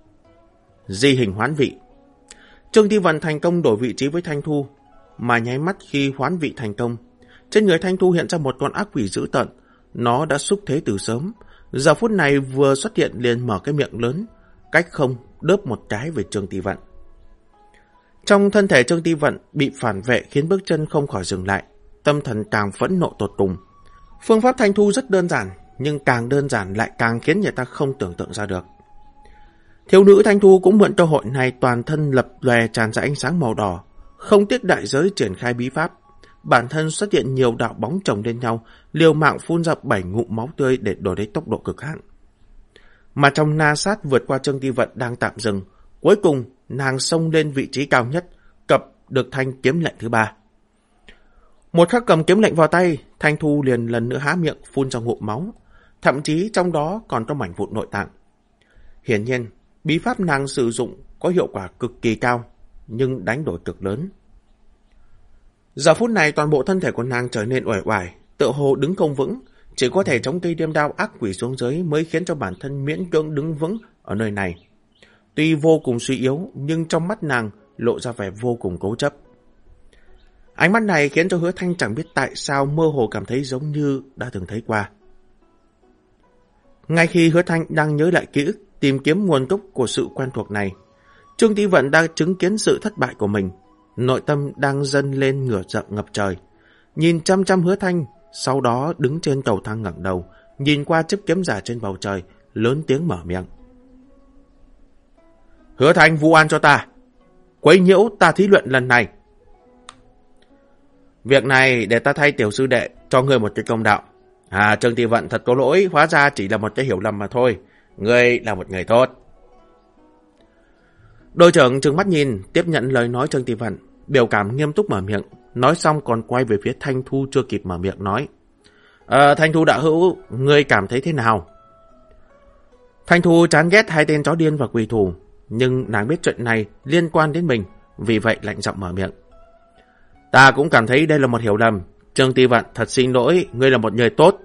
Di hình hoán vị. Trương Ti Vận thành công đổi vị trí với Thanh Thu, mà nháy mắt khi hoán vị thành công, trên người Thanh Thu hiện ra một con ác quỷ dữ tợn. Nó đã xúc thế từ sớm, giờ phút này vừa xuất hiện liền mở cái miệng lớn, cách không đớp một cái về Trương Ti Vận. Trong thân thể Trương Ti Vận bị phản vệ khiến bước chân không khỏi dừng lại, tâm thần càng phẫn nộ tột cùng. Phương pháp Thanh Thu rất đơn giản, nhưng càng đơn giản lại càng khiến người ta không tưởng tượng ra được. Thiếu nữ Thanh Thu cũng mượn cơ hội này toàn thân lập lòe tràn ra ánh sáng màu đỏ, không tiếc đại giới triển khai bí pháp. Bản thân xuất hiện nhiều đạo bóng chồng lên nhau, liều mạng phun ra 7 ngụm máu tươi để đổi lấy tốc độ cực hạn. Mà trong na sát vượt qua Trương Ti Vận đang tạm dừng, cuối cùng nàng xông lên vị trí cao nhất, cập được thanh kiếm lệnh thứ 3. Một khắc cầm kiếm lệnh vào tay, Thanh Thu liền lần nữa há miệng phun ra ngụm máu, thậm chí trong đó còn có mảnh vụn nội tạng. Hiển nhiên, bí pháp nàng sử dụng có hiệu quả cực kỳ cao, nhưng đánh đổi cực lớn. Giờ phút này toàn bộ thân thể của nàng trở nên uể oải, tựa hồ đứng không vững, chỉ có thể chống cây điêm đao ác quỷ xuống dưới mới khiến cho bản thân miễn cưỡng đứng vững ở nơi này. Tuy vô cùng suy yếu, nhưng trong mắt nàng lộ ra vẻ vô cùng cố chấp. Ánh mắt này khiến cho Hứa Thanh chẳng biết tại sao mơ hồ cảm thấy giống như đã từng thấy qua. Ngay khi Hứa Thanh đang nhớ lại ký ức, tìm kiếm nguồn gốc của sự quen thuộc này, Trương Ti Vận đang chứng kiến sự thất bại của mình, nội tâm đang dâng lên ngửa giận ngập trời. Nhìn chăm chăm Hứa Thanh, sau đó đứng trên cầu thang ngẩng đầu, nhìn qua chiếc kiếm giả trên bầu trời, lớn tiếng mở miệng. Hứa Thanh vu oan cho ta, quấy nhiễu ta thí luyện lần này. Việc này để ta thay tiểu sư đệ cho ngươi một cái công đạo. Trương Ti Vận thật có lỗi, hóa ra chỉ là một cái hiểu lầm mà thôi. Ngươi là một người tốt. Đội trưởng trừng mắt nhìn, tiếp nhận lời nói Trương Ti Vận, biểu cảm nghiêm túc mở miệng, nói xong còn quay về phía Thanh Thu chưa kịp mở miệng nói. Thanh Thu đạo hữu, ngươi cảm thấy thế nào? Thanh Thu chán ghét hai tên chó điên và quỷ thủ, nhưng nàng biết chuyện này liên quan đến mình, vì vậy lạnh giọng mở miệng. Ta cũng cảm thấy đây là một hiểu lầm. Trương Ti Vận thật xin lỗi, ngươi là một người tốt.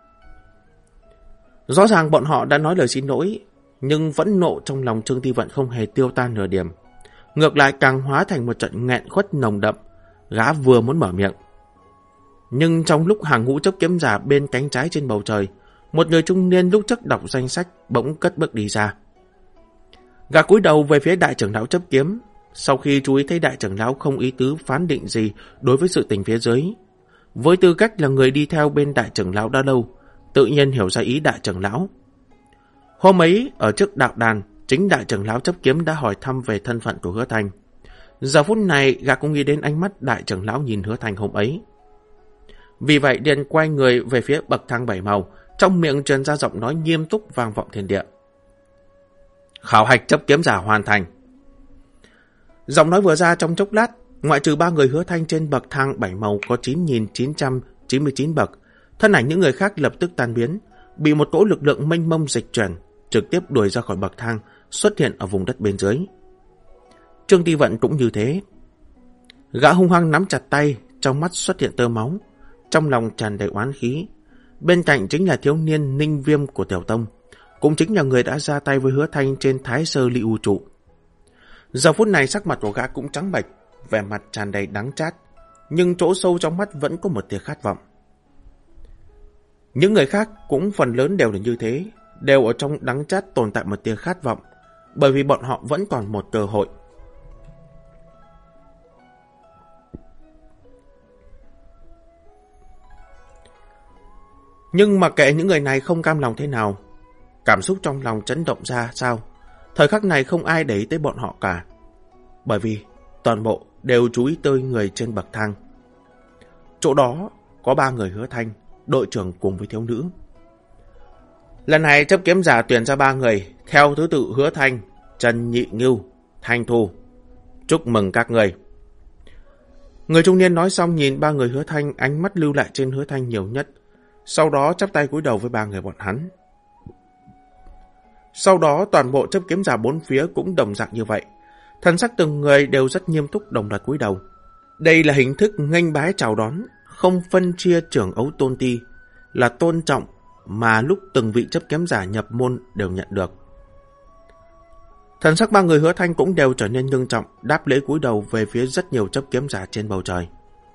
Rõ ràng bọn họ đã nói lời xin lỗi, nhưng vẫn nộ trong lòng Trương Ti Vận không hề tiêu tan nửa điểm. Ngược lại càng hóa thành một trận nghẹn khuất nồng đậm. Gã vừa muốn mở miệng, nhưng trong lúc hàng ngũ chấp kiếm giả bên cánh trái trên bầu trời, một người trung niên lúc trước đọc danh sách bỗng cất bước đi ra. Gã cúi đầu về phía đại trưởng lão chấp kiếm. Sau khi chú ý thấy đại trưởng lão không ý tứ phán định gì đối với sự tình phía dưới, với tư cách là người đi theo bên đại trưởng lão đã lâu, tự nhiên hiểu ra ý đại trưởng lão. Hôm ấy ở trước đạo đàn, chính đại trưởng lão chấp kiếm đã hỏi thăm về thân phận của Hứa Thanh. Giờ phút này gã cũng nghĩ đến ánh mắt đại trưởng lão nhìn Hứa Thanh hôm ấy. Vì vậy liền quay người về phía bậc thang 7 màu, trong miệng truyền ra giọng nói nghiêm túc vang vọng thiên địa. Khảo hạch chấp kiếm giả hoàn thành. Giọng nói vừa ra trong chốc lát, ngoại trừ 3 người Hứa Thanh trên bậc thang 7 màu có 9.999 bậc, thân ảnh những người khác lập tức tan biến, bị một cỗ lực lượng mênh mông dịch chuyển. trực tiếp đuổi ra khỏi bậc thang, xuất hiện ở vùng đất bên dưới. Trương Ti Vận cũng như thế. Gã hung hăng nắm chặt tay, trong mắt xuất hiện tơ máu, trong lòng tràn đầy oán khí. Bên cạnh chính là thiếu niên Ninh Viêm của Tiểu Tông, cũng chính là người đã ra tay với Hứa Thanh trên Thái Sơ Ly U Trụ. Giờ phút này sắc mặt của gã cũng trắng bệch, vẻ mặt tràn đầy đắng chát, nhưng chỗ sâu trong mắt vẫn có một tia khát vọng. Những người khác cũng phần lớn đều là như thế, đều ở trong đắng chát tồn tại một tia khát vọng, bởi vì bọn họ vẫn còn một cơ hội. Nhưng mà kệ những người này không cam lòng thế nào, cảm xúc trong lòng chấn động ra sao, thời khắc này không ai để ý tới bọn họ cả, bởi vì toàn bộ đều chú ý tới người trên bậc thang. Chỗ đó có 3 người Hứa Thanh, đội trưởng cùng với thiếu nữ. Lần này chấp kiếm giả tuyển ra 3 người, theo thứ tự Hứa Thanh, Trần Nhị Ngưu, Thanh Thu. Chúc mừng các người. Người trung niên nói xong nhìn 3 người Hứa Thanh, ánh mắt lưu lại trên Hứa Thanh nhiều nhất, sau đó chắp tay cúi đầu với 3 người bọn hắn. Sau đó toàn bộ chấp kiếm giả 4 phía cũng đồng dạng như vậy, thần sắc từng người đều rất nghiêm túc đồng loạt cúi đầu. Đây là hình thức nghênh bái chào đón, không phân chia trưởng ấu tôn ti, là tôn trọng mà lúc từng vị chấp kiếm giả nhập môn đều nhận được. Thần sắc 3 người Hứa Thanh cũng đều trở nên nghiêm trọng, đáp lễ cúi đầu về phía rất nhiều chấp kiếm giả trên bầu trời.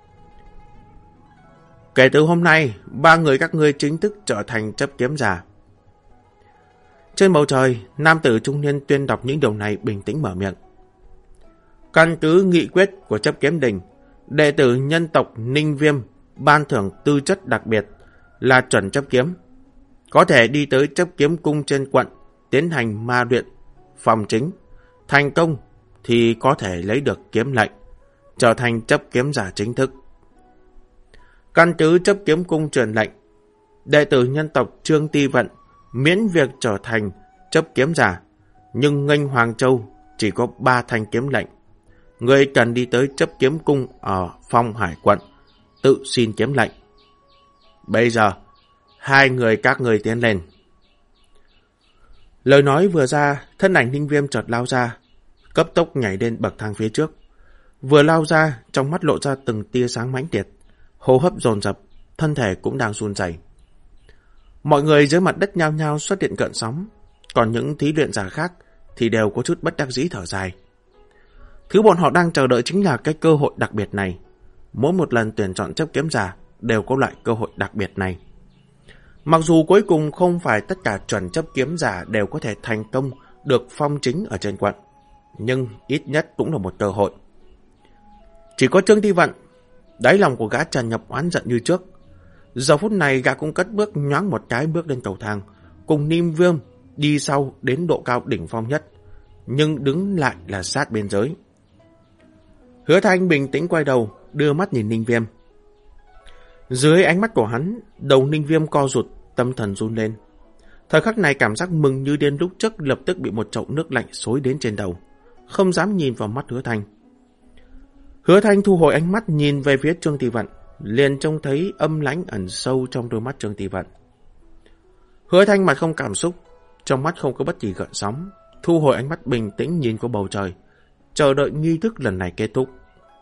Kể từ hôm nay, 3 người các ngươi chính thức trở thành chấp kiếm giả. Trên bầu trời, nam tử trung niên tuyên đọc những điều này bình tĩnh mở miệng. Căn cứ nghị quyết của chấp kiếm đình, đệ tử nhân tộc Ninh Viêm ban thưởng tư chất đặc biệt là chuẩn chấp kiếm, có thể đi tới chấp kiếm cung trên quận tiến hành ma luyện phòng chính, thành công thì có thể lấy được kiếm lệnh, trở thành chấp kiếm giả chính thức. Căn cứ chấp kiếm cung truyền lệnh, đệ tử nhân tộc Trương Ti Vận miễn việc trở thành chấp kiếm giả, nhưng nghênh Hoàng Châu chỉ có 3 thanh kiếm lệnh. Người cần đi tới chấp kiếm cung ở Phong Hải quận, tự xin kiếm lệnh. Bây giờ, 2 người các người tiến lên. Lời nói vừa ra, thân ảnh Ninh Viêm chợt lao ra, cấp tốc nhảy lên bậc thang phía trước. Vừa lao ra, trong mắt lộ ra từng tia sáng mãnh liệt, hô hấp dồn dập, thân thể cũng đang run rẩy. Mọi người dưới mặt đất nhao nhao xuất hiện cơn sóng, còn những thí luyện giả khác thì đều có chút bất đắc dĩ thở dài. Thứ bọn họ đang chờ đợi chính là cái cơ hội đặc biệt này. Mỗi một lần tuyển chọn chấp kiếm giả đều có loại cơ hội đặc biệt này. Mặc dù cuối cùng không phải tất cả chuẩn chấp kiếm giả đều có thể thành công được phong chính ở trên quận, nhưng ít nhất cũng là một cơ hội. Chỉ có Trương Ti Vận, đáy lòng của gã tràn ngập oán giận như trước. Giờ phút này gã cũng cất bước nhoáng một cái bước lên cầu thang, cùng Ninh Viêm đi sau đến độ cao đỉnh phong nhất, nhưng đứng lại là sát biên giới. Hứa Thanh bình tĩnh quay đầu, đưa mắt nhìn Ninh Viêm. Dưới ánh mắt của hắn, đầu Ninh Viêm co rụt, tâm thần run lên. Thời khắc này cảm giác mừng như điên lúc trước lập tức bị một chậu nước lạnh xối đến trên đầu, không dám nhìn vào mắt Hứa Thanh. Hứa Thanh thu hồi ánh mắt nhìn về phía Trương Ti Vận, liền trông thấy âm lãnh ẩn sâu trong đôi mắt Trương Ti Vận. Hứa Thanh mặt không cảm xúc, trong mắt không có bất kỳ gợn sóng, thu hồi ánh mắt bình tĩnh nhìn qua bầu trời, chờ đợi nghi thức lần này kết thúc.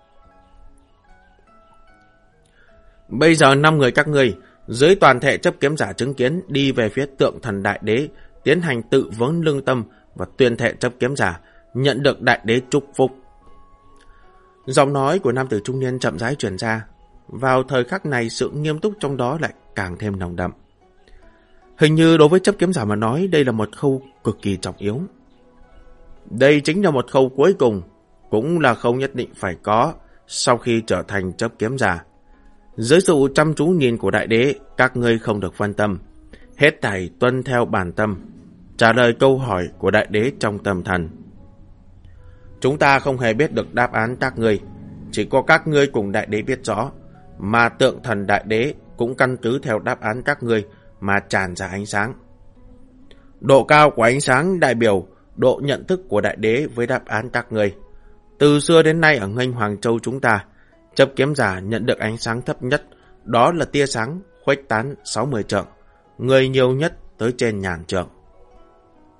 Bây giờ 5 người các ngươi dưới toàn thể chấp kiếm giả chứng kiến đi về phía tượng thần đại đế, tiến hành tự vấn lương tâm và tuyên thệ chấp kiếm giả, nhận được đại đế chúc phúc. Giọng nói của nam tử trung niên chậm rãi truyền ra. Vào thời khắc này, sự nghiêm túc trong đó lại càng thêm nồng đậm. Hình như đối với chấp kiếm giả mà nói, đây là một khâu cực kỳ trọng yếu. Đây chính là một khâu cuối cùng, cũng là khâu nhất định phải có sau khi trở thành chấp kiếm giả. Dưới sự chăm chú nhìn của đại đế, các ngươi không được phân tâm, hết thảy tuân theo bản tâm, trả lời câu hỏi của đại đế trong tâm thần. Chúng ta không hề biết được đáp án các ngươi, chỉ có các ngươi cùng đại đế biết rõ, mà tượng thần đại đế cũng căn cứ theo đáp án các ngươi mà tràn ra ánh sáng. Độ cao của ánh sáng đại biểu độ nhận thức của đại đế với đáp án các ngươi. Từ xưa đến nay ở nghênh Hoàng Châu chúng ta, chấp kiếm giả nhận được ánh sáng thấp nhất, đó là tia sáng khuếch tán 60 trượng, người nhiều nhất tới trên 1000 trượng.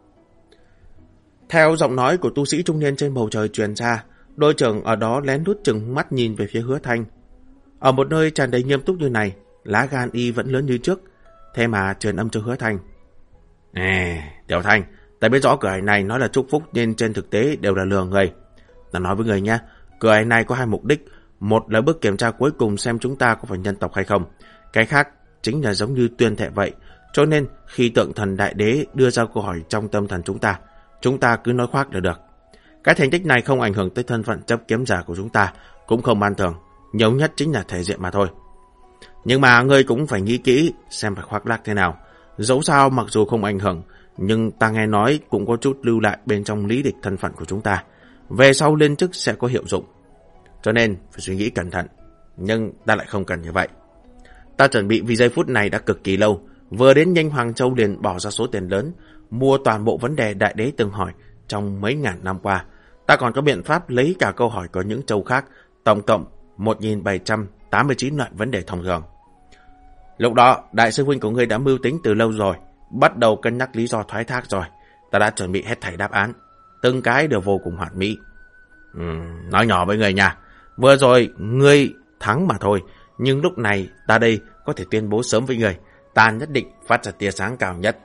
Theo giọng nói của tu sĩ trung niên trên bầu trời truyền ra, đội trưởng ở đó lén lút chừng mắt nhìn về phía Hứa Thanh. Ở một nơi tràn đầy nghiêm túc như này, lá gan y vẫn lớn như trước, thế mà truyền âm cho Hứa Thanh. Tiểu Thanh, ta biết rõ cửa ải này nói là chúc phúc nên trên thực tế đều là lừa người. Ta nói với người nha, cửa ải này có hai mục đích. Một là bước kiểm tra cuối cùng xem chúng ta có phải nhân tộc hay không. Cái khác chính là giống như tuyên thệ vậy. Cho nên khi tượng thần đại đế đưa ra câu hỏi trong tâm thần chúng ta cứ nói khoác là được. Cái thành tích này không ảnh hưởng tới thân phận chấp kiếm giả của chúng ta, cũng không ban thường, nhiều nhất chính là thể diện mà thôi. Nhưng mà ngươi cũng phải nghĩ kỹ xem phải khoác lác thế nào. Dẫu sao mặc dù không ảnh hưởng, nhưng ta nghe nói cũng có chút lưu lại bên trong lý lịch thân phận của chúng ta. Về sau lên chức sẽ có hiệu dụng. Cho nên phải suy nghĩ cẩn thận. Nhưng ta lại không cần như vậy. Ta chuẩn bị vì giây phút này đã cực kỳ lâu. Vừa đến Nhanh Hoàng Châu liền bỏ ra số tiền lớn, mua toàn bộ vấn đề đại đế từng hỏi trong mấy ngàn năm qua. Ta còn có biện pháp lấy cả câu hỏi của những châu khác, tổng cộng 1789 loại vấn đề thông thường. Lúc đó, đại sư huynh của ngươi đã mưu tính từ lâu rồi, bắt đầu cân nhắc lý do thoái thác rồi. Ta đã chuẩn bị hết thảy đáp án, từng cái đều vô cùng hoàn mỹ. Nói nhỏ với người nha, vừa rồi ngươi thắng mà thôi, nhưng lúc này ta đây có thể tuyên bố sớm với người, ta nhất định phát ra tia sáng cao nhất.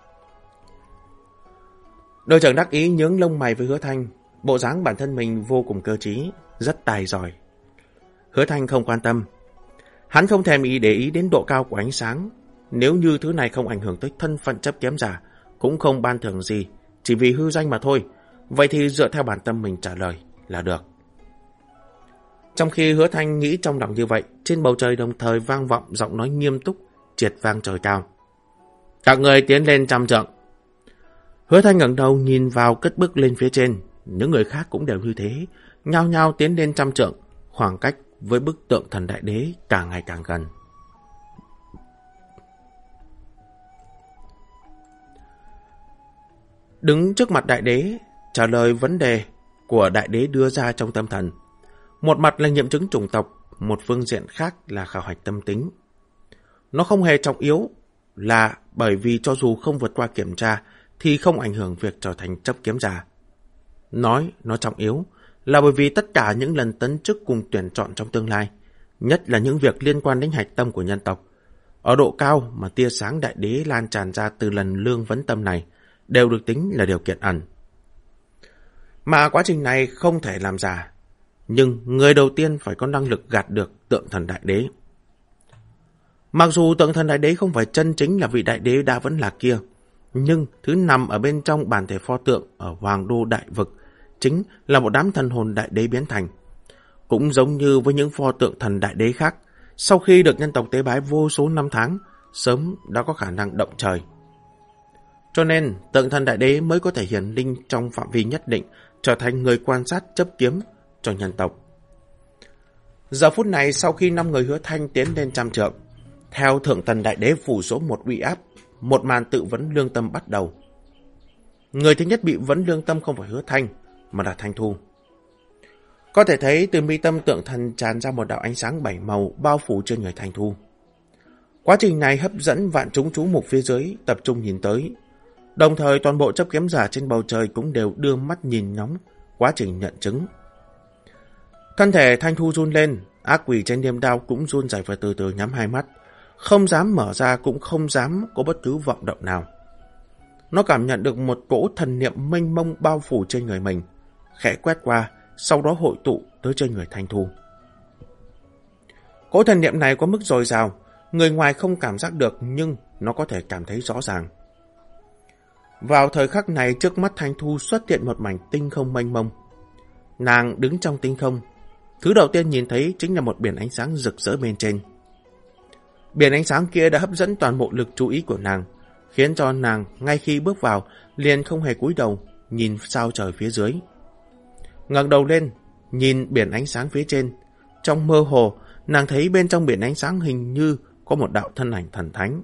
Đội trưởng đắc ý nhướng lông mày với Hứa Thanh, bộ dáng bản thân mình vô cùng cơ trí, rất tài giỏi. Hứa Thanh không quan tâm. Hắn không thèm để ý đến độ cao của ánh sáng. Nếu như thứ này không ảnh hưởng tới thân phận chấp kiếm giả, cũng không ban thưởng gì, chỉ vì hư danh mà thôi. Vậy thì dựa theo bản tâm mình trả lời là được. Trong khi Hứa Thanh nghĩ trong lòng như vậy, trên bầu trời đồng thời vang vọng giọng nói nghiêm túc, triệt vang trời cao. Các người tiến lên 100 trượng. Hứa Thanh ngẩng đầu nhìn vào cất bước lên phía trên. Những người khác cũng đều như thế, nhao nhao tiến lên 100 trượng, khoảng cách với bức tượng thần đại đế càng ngày càng gần. Đứng trước mặt đại đế, trả lời vấn đề của đại đế đưa ra trong tâm thần. Một mặt là nghiệm chứng chủng tộc, một phương diện khác là khảo hạch tâm tính. Nó không hề trọng yếu là bởi vì cho dù không vượt qua kiểm tra thì không ảnh hưởng việc trở thành chấp kiếm giả. Nói nó trọng yếu là bởi vì tất cả những lần tấn chức cùng tuyển chọn trong tương lai, nhất là những việc liên quan đến hạch tâm của nhân tộc, ở độ cao mà tia sáng đại đế lan tràn ra từ lần lương vấn tâm này, đều được tính là điều kiện ẩn. Mà quá trình này không thể làm giả, nhưng người đầu tiên phải có năng lực gạt được tượng thần đại đế. Mặc dù tượng thần đại đế không phải chân chính là vị đại đế đã vẫn là kia, nhưng thứ nằm ở bên trong bản thể pho tượng ở Hoàng Đô Đại Vực chính là một đám thần hồn đại đế biến thành. Cũng giống như với những pho tượng thần đại đế khác, sau khi được nhân tộc tế bái vô số năm tháng, sớm đã có khả năng động trời. Cho nên, tượng thần đại đế mới có thể hiển linh trong phạm vi nhất định, trở thành người quan sát chấp kiếm cho nhân tộc. Giờ phút này, sau khi 5 người Hứa Thanh tiến lên 100 trượng, theo thượng thần đại đế phủ số một uy áp, một màn tự vấn lương tâm bắt đầu. Người thứ nhất bị vấn lương tâm không phải Hứa Thanh, mà là Thanh Thu. Có thể thấy từ mi tâm tượng thần tràn ra một đạo ánh sáng 7 màu bao phủ trên người Thanh Thu. Quá trình này hấp dẫn vạn chúng chú mục phía dưới tập trung nhìn tới. Đồng thời toàn bộ chấp kiếm giả trên bầu trời cũng đều đưa mắt nhìn ngóng quá trình nhận chứng. Thân thể Thanh Thu run lên, ác quỷ trên niêm đao cũng run rẩy và từ từ nhắm hai mắt, không dám mở ra cũng không dám có bất cứ vọng động nào. Nó cảm nhận được một cỗ thần niệm mênh mông bao phủ trên người mình, khẽ quét qua, sau đó hội tụ tới trên người Thanh Thu. Cỗ thần niệm này có mức dồi dào, người ngoài không cảm giác được nhưng nó có thể cảm thấy rõ ràng. Vào thời khắc này, trước mắt Thanh Thu xuất hiện một mảnh tinh không mênh mông. Nàng đứng trong tinh không, thứ đầu tiên nhìn thấy chính là một biển ánh sáng rực rỡ bên trên. Biển ánh sáng kia đã hấp dẫn toàn bộ lực chú ý của nàng, khiến cho nàng ngay khi bước vào liền không hề cúi đầu nhìn sao trời phía dưới. Ngẩng đầu lên, nhìn biển ánh sáng phía trên. Trong mơ hồ, nàng thấy bên trong biển ánh sáng hình như có một đạo thân ảnh thần thánh.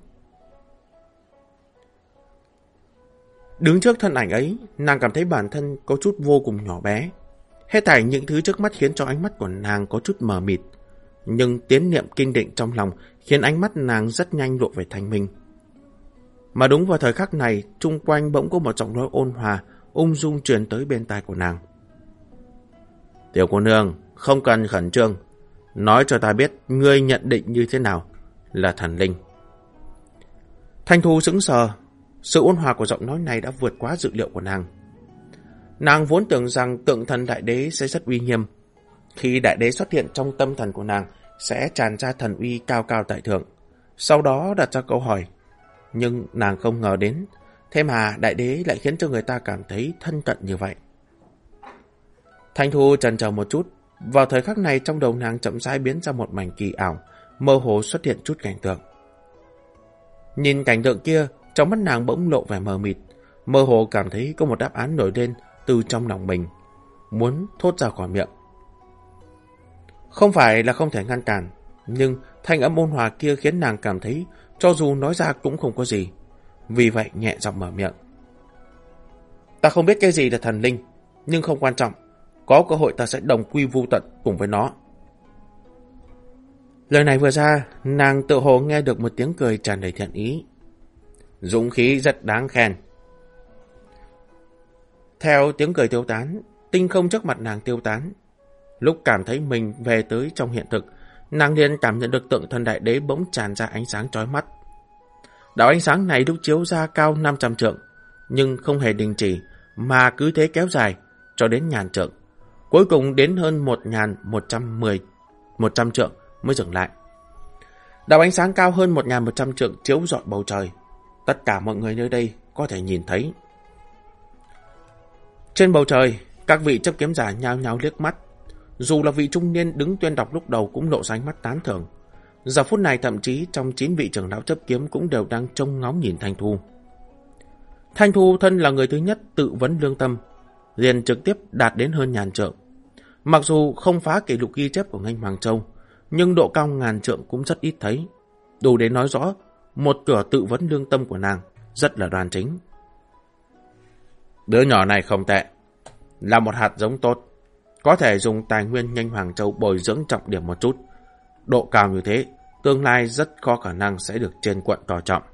Đứng trước thân ảnh ấy, nàng cảm thấy bản thân có chút vô cùng nhỏ bé. Hết thảy những thứ trước mắt khiến cho ánh mắt của nàng có chút mờ mịt. Nhưng tín niệm kinh định trong lòng khiến ánh mắt nàng rất nhanh lộ về thanh minh. Mà đúng vào thời khắc này, chung quanh bỗng có một giọng nói ôn hòa, ung dung truyền tới bên tai của nàng. Tiểu cô nương, không cần khẩn trương. Nói cho ta biết ngươi nhận định như thế nào là thần linh. Thanh Thu sững sờ. Sự ôn hòa của giọng nói này đã vượt quá dự liệu của nàng. Nàng vốn tưởng rằng tượng thần đại đế sẽ rất uy nghiêm. Khi đại đế xuất hiện trong tâm thần của nàng sẽ tràn ra thần uy cao cao tại thượng. Sau đó đặt ra câu hỏi. Nhưng nàng không ngờ đến, thế mà đại đế lại khiến cho người ta cảm thấy thân cận như vậy. Thanh Thu chần chờ một chút. Vào thời khắc này trong đầu nàng chậm rãi biến ra một mảnh kỳ ảo, mơ hồ xuất hiện chút cảnh tượng. Nhìn cảnh tượng kia, trong mắt nàng bỗng lộ vẻ mờ mịt, mơ hồ cảm thấy có một đáp án nổi lên từ trong lòng mình, muốn thốt ra khỏi miệng. Không phải là không thể ngăn cản, nhưng thanh âm ôn hòa kia khiến nàng cảm thấy cho dù nói ra cũng không có gì. Vì vậy nhẹ giọng mở miệng. Ta không biết cái gì là thần linh, nhưng không quan trọng. Có cơ hội ta sẽ đồng quy vu tận cùng với nó. Lời này vừa ra, nàng tự hồ nghe được một tiếng cười tràn đầy thiện ý. Dũng khí rất đáng khen. Theo tiếng cười tiêu tán, tinh không trước mặt nàng tiêu tán. Lúc cảm thấy mình về tới trong hiện thực, nàng liền cảm nhận được tượng thần đại đế bỗng tràn ra ánh sáng chói mắt. Đạo ánh sáng này lúc chiếu ra cao 500 trượng, nhưng không hề đình chỉ, mà cứ thế kéo dài cho đến 1000 trượng. Cuối cùng đến hơn 1.100 trượng mới dừng lại. Đạo ánh sáng cao hơn 1.100 trượng chiếu rọi bầu trời. Tất cả mọi người nơi đây có thể nhìn thấy. Trên bầu trời, các vị chấp kiếm giả nhao nhao liếc mắt. Dù là vị trung niên đứng tuyên đọc lúc đầu cũng lộ ra ánh mắt tán thưởng. Giờ phút này thậm chí trong 9 vị trưởng lão chấp kiếm cũng đều đang trông ngóng nhìn Thanh Thu. Thanh Thu thân là người thứ nhất tự vấn lương tâm, liền trực tiếp đạt đến hơn 1000 trượng. Mặc dù không phá kỷ lục ghi chép của Nghênh Hoàng Châu, nhưng độ cao 1000 trượng cũng rất ít thấy. Đủ để nói rõ một cửa tự vấn lương tâm của nàng rất là đoan chính. Đứa nhỏ này không tệ, là một hạt giống tốt. Có thể dùng tài nguyên Nghênh Hoàng Châu bồi dưỡng trọng điểm một chút. Độ cao như thế, tương lai rất có khả năng sẽ được trên quận coi trọng.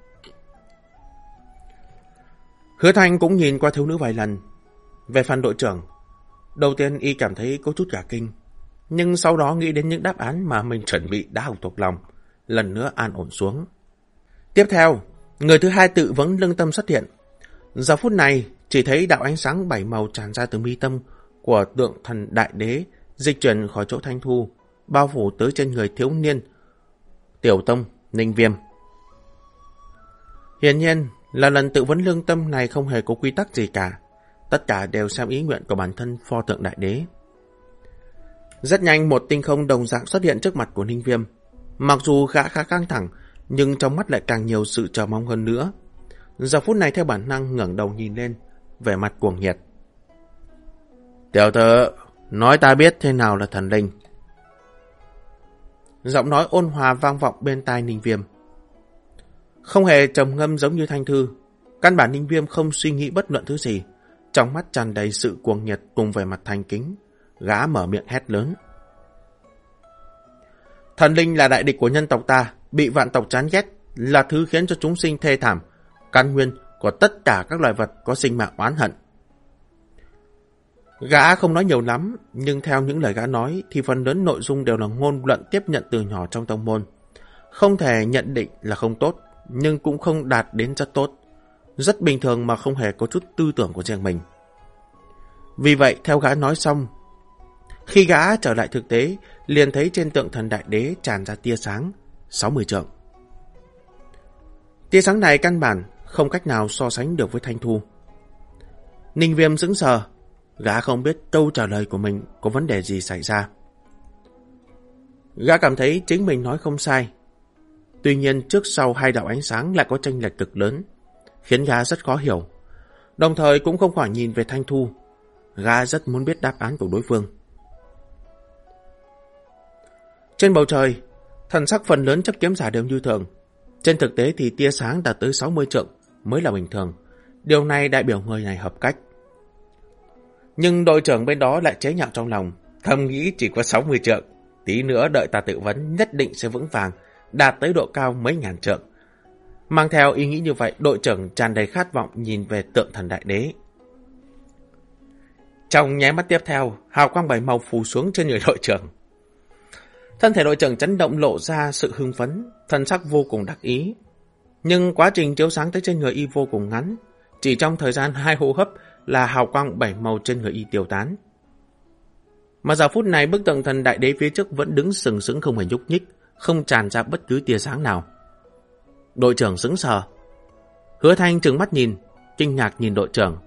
Hứa Thanh cũng nhìn qua thiếu nữ vài lần. Về phần đội trưởng, đầu tiên y cảm thấy có chút cả kinh, nhưng sau đó nghĩ đến những đáp án mà mình chuẩn bị đã học thuộc lòng, lần nữa an ổn xuống. Tiếp theo, người thứ hai tự vấn lương tâm xuất hiện. Giờ phút này, chỉ thấy đạo ánh sáng 7 màu tràn ra từ mi tâm của tượng thần đại đế, dịch chuyển khỏi chỗ Thanh Thu, bao phủ tới trên người thiếu niên Tiểu Tông Ninh Viêm. Hiển nhiên là lần tự vấn lương tâm này không hề có quy tắc gì cả, tất cả đều xem ý nguyện của bản thân pho tượng đại đế. Rất nhanh một tinh không đồng dạng xuất hiện trước mặt của Ninh Viêm. Mặc dù gã khá căng thẳng, nhưng trong mắt lại càng nhiều sự chờ mong hơn nữa. Giờ phút này theo bản năng ngẩng đầu nhìn lên, vẻ mặt cuồng nhiệt. Tiểu tử, nói ta biết thế nào là thần linh. Giọng nói ôn hòa vang vọng bên tai Ninh Viêm. Không hề trầm ngâm giống như Thanh Thư, căn bản Ninh Viêm không suy nghĩ bất luận thứ gì. Trong mắt tràn đầy sự cuồng nhiệt cùng vẻ mặt thành kính, gã mở miệng hét lớn. Thần linh là đại địch của nhân tộc ta, bị vạn tộc chán ghét, là thứ khiến cho chúng sinh thê thảm, căn nguyên của tất cả các loài vật có sinh mạng oán hận. Gã không nói nhiều lắm, nhưng theo những lời gã nói thì phần lớn nội dung đều là ngôn luận tiếp nhận từ nhỏ trong tông môn. Không thể nhận định là không tốt, nhưng cũng không đạt đến rất tốt. Rất bình thường mà không hề có chút tư tưởng của riêng mình. Vì vậy, theo gã nói xong, khi gã trở lại thực tế, liền thấy trên tượng thần đại đế tràn ra tia sáng 60 trượng. Tia sáng này căn bản không cách nào so sánh được với Thanh Thu. Ninh Viêm sững sờ, gã không biết câu trả lời của mình có vấn đề gì xảy ra. Gã cảm thấy chính mình nói không sai. Tuy nhiên trước sau hai đạo ánh sáng lại có chênh lệch cực lớn, khiến gã rất khó hiểu. Đồng thời cũng không khỏi nhìn về Thanh Thu. Gã rất muốn biết đáp án của đối phương. Trên bầu trời, thần sắc phần lớn chấp kiếm giả đều như thường. Trên thực tế thì tia sáng đạt tới 60 trượng mới là bình thường. Điều này đại biểu người này hợp cách. Nhưng đội trưởng bên đó lại chế nhạo trong lòng, thầm nghĩ chỉ có 60 trượng. Tí nữa đợi ta tự vấn nhất định sẽ vững vàng, đạt tới độ cao mấy ngàn trượng. Mang theo ý nghĩ như vậy, đội trưởng tràn đầy khát vọng nhìn về tượng thần đại đế. Trong nháy mắt tiếp theo, hào quang bảy màu phủ xuống trên người đội trưởng. Thân thể đội trưởng chấn động, lộ ra sự hưng phấn, thần sắc vô cùng đắc ý. Nhưng quá trình chiếu sáng tới trên người y vô cùng ngắn, chỉ trong thời gian 2 hô hấp là hào quang bảy màu trên người y tiêu tán. Mà giờ phút này bức tượng thần đại đế phía trước vẫn đứng sừng sững không hề nhúc nhích, không tràn ra bất cứ tia sáng nào. Đội trưởng sững sờ. Hứa Thanh trừng mắt nhìn, kinh ngạc nhìn đội trưởng.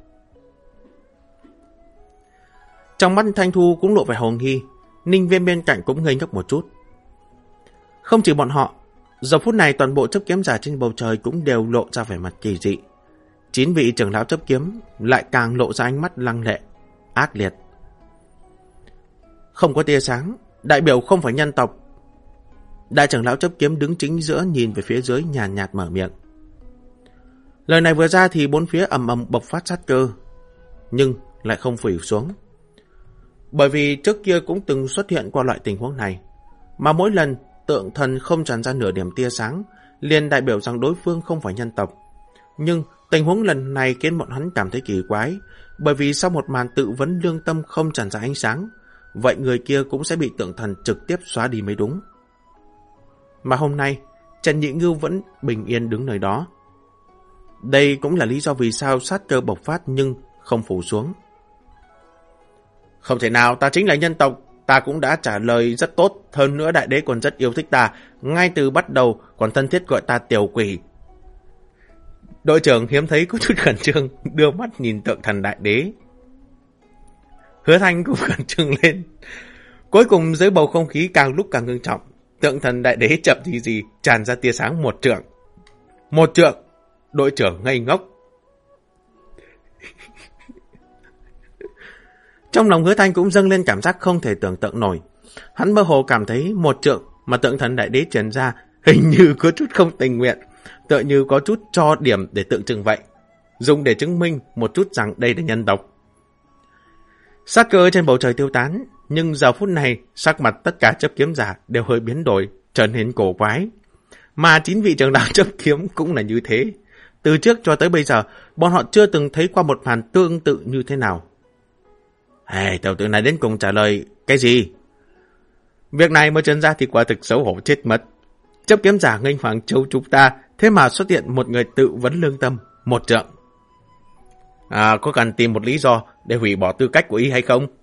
Trong mắt Thanh Thu cũng lộ vẻ hồ nghi, Ninh Viêm bên cạnh cũng ngây ngốc một chút. Không chỉ bọn họ, giờ phút này toàn bộ chấp kiếm giả trên bầu trời cũng đều lộ ra vẻ mặt kỳ dị. 9 vị trưởng lão chấp kiếm lại càng lộ ra ánh mắt lăng lệ, ác liệt. Không có tia sáng, đại biểu không phải nhân tộc. Đại trưởng lão chấp kiếm đứng chính giữa nhìn về phía dưới, nhàn nhạt mở miệng. Lời này vừa ra thì bốn phía ầm ầm bộc phát sát cơ, nhưng lại không phủi xuống. Bởi vì trước kia cũng từng xuất hiện qua loại tình huống này, mà mỗi lần tượng thần không tràn ra nửa điểm tia sáng, liền đại biểu rằng đối phương không phải nhân tộc. Nhưng tình huống lần này khiến bọn hắn cảm thấy kỳ quái, bởi vì sau một màn tự vấn lương tâm không tràn ra ánh sáng, vậy người kia cũng sẽ bị tượng thần trực tiếp xóa đi mới đúng. Mà hôm nay, Trần Nhị Ngưu vẫn bình yên đứng nơi đó. Đây cũng là lý do vì sao sát cơ bộc phát nhưng không phủ xuống. Không thể nào, ta chính là nhân tộc, ta cũng đã trả lời rất tốt, hơn nữa đại đế còn rất yêu thích ta, ngay từ bắt đầu còn thân thiết gọi ta tiểu quỷ. Đội trưởng hiếm thấy có chút khẩn trương, đưa mắt nhìn tượng thần đại đế. Hứa Thanh cũng khẩn trương lên. Cuối cùng dưới bầu không khí càng lúc càng ngưng trọng, tượng thần đại đế chậm gì tràn ra tia sáng 1 trượng. 1 trượng, đội trưởng ngây ngốc. Trong lòng Hứa Thanh cũng dâng lên cảm giác không thể tưởng tượng nổi. Hắn mơ hồ cảm thấy 1 trượng mà tượng thần đại đế truyền ra hình như có chút không tình nguyện, tựa như có chút cho điểm để tượng trưng vậy, dùng để chứng minh một chút rằng đây là nhân tộc. Sát cơ trên bầu trời tiêu tán, nhưng giờ phút này sắc mặt tất cả chấp kiếm giả đều hơi biến đổi, trở nên cổ quái. Mà 9 vị trưởng lão chấp kiếm cũng là như thế. Từ trước cho tới bây giờ, bọn họ chưa từng thấy qua một màn tương tự như thế nào. Tiểu tử này đến cùng trả lời cái gì? Việc này mới trấn ra thì quả thực xấu hổ chết mất. Chấp kiếm giả nghênh Hoàng Châu chúng ta, thế mà xuất hiện một người tự vấn lương tâm 1 trượng. Có cần tìm một lý do để hủy bỏ tư cách của y hay không?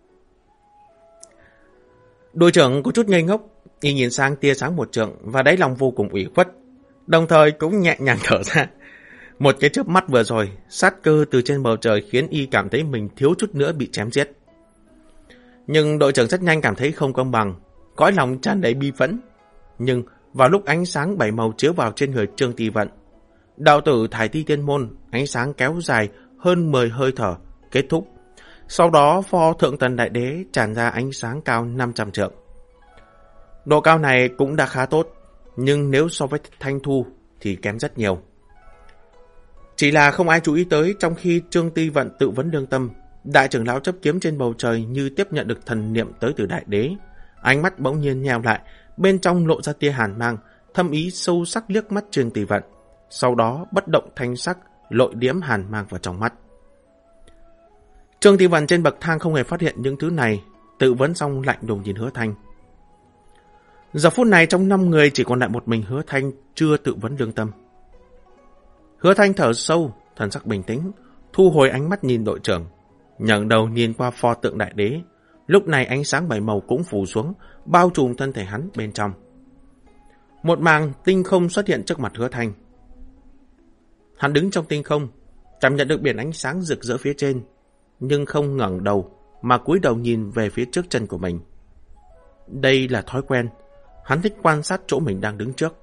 Đội trưởng có chút ngây ngốc, y nhìn sang tia sáng 1 trượng và đáy lòng vô cùng ủy khuất, đồng thời cũng nhẹ nhàng thở ra. Một cái chớp mắt vừa rồi, sát cơ từ trên bầu trời khiến y cảm thấy mình thiếu chút nữa bị chém giết. Nhưng đội trưởng rất nhanh cảm thấy không công bằng, cõi lòng tràn đầy bi phẫn. Nhưng vào lúc ánh sáng 7 màu chiếu vào trên người Trương Ti Vận, đạo tử Thải Ti Tiên Môn, ánh sáng kéo dài hơn 10 hơi thở, kết thúc. Sau đó pho thượng tần đại đế tràn ra ánh sáng cao 500 trượng. Độ cao này cũng đã khá tốt, nhưng nếu so với Thanh Thu thì kém rất nhiều. Chỉ là không ai chú ý tới, trong khi Trương Ti Vận tự vấn lương tâm, đại trưởng lão chấp kiếm trên bầu trời như tiếp nhận được thần niệm tới từ đại đế. Ánh mắt bỗng nhiên nheo lại, bên trong lộ ra tia hàn mang, thâm ý sâu sắc liếc mắt Trương Ti Vận. Sau đó bất động thanh sắc, lội điếm hàn mang vào trong mắt. Trương Ti Vận trên bậc thang không hề phát hiện những thứ này, tự vấn xong lạnh lùng nhìn Hứa Thanh. Giờ phút này trong 5 người chỉ còn lại một mình Hứa Thanh chưa tự vấn lương tâm. Hứa Thanh thở sâu, thần sắc bình tĩnh, thu hồi ánh mắt nhìn đội trưởng, ngẩng đầu nhìn qua pho tượng đại đế. Lúc này ánh sáng 7 màu cũng phủ xuống, bao trùm thân thể hắn bên trong. Một màng tinh không xuất hiện trước mặt Hứa Thanh. Hắn đứng trong tinh không, cảm nhận được biển ánh sáng rực rỡ phía trên, nhưng không ngẩng đầu mà cúi đầu nhìn về phía trước chân của mình. Đây là thói quen, hắn thích quan sát chỗ mình đang đứng trước.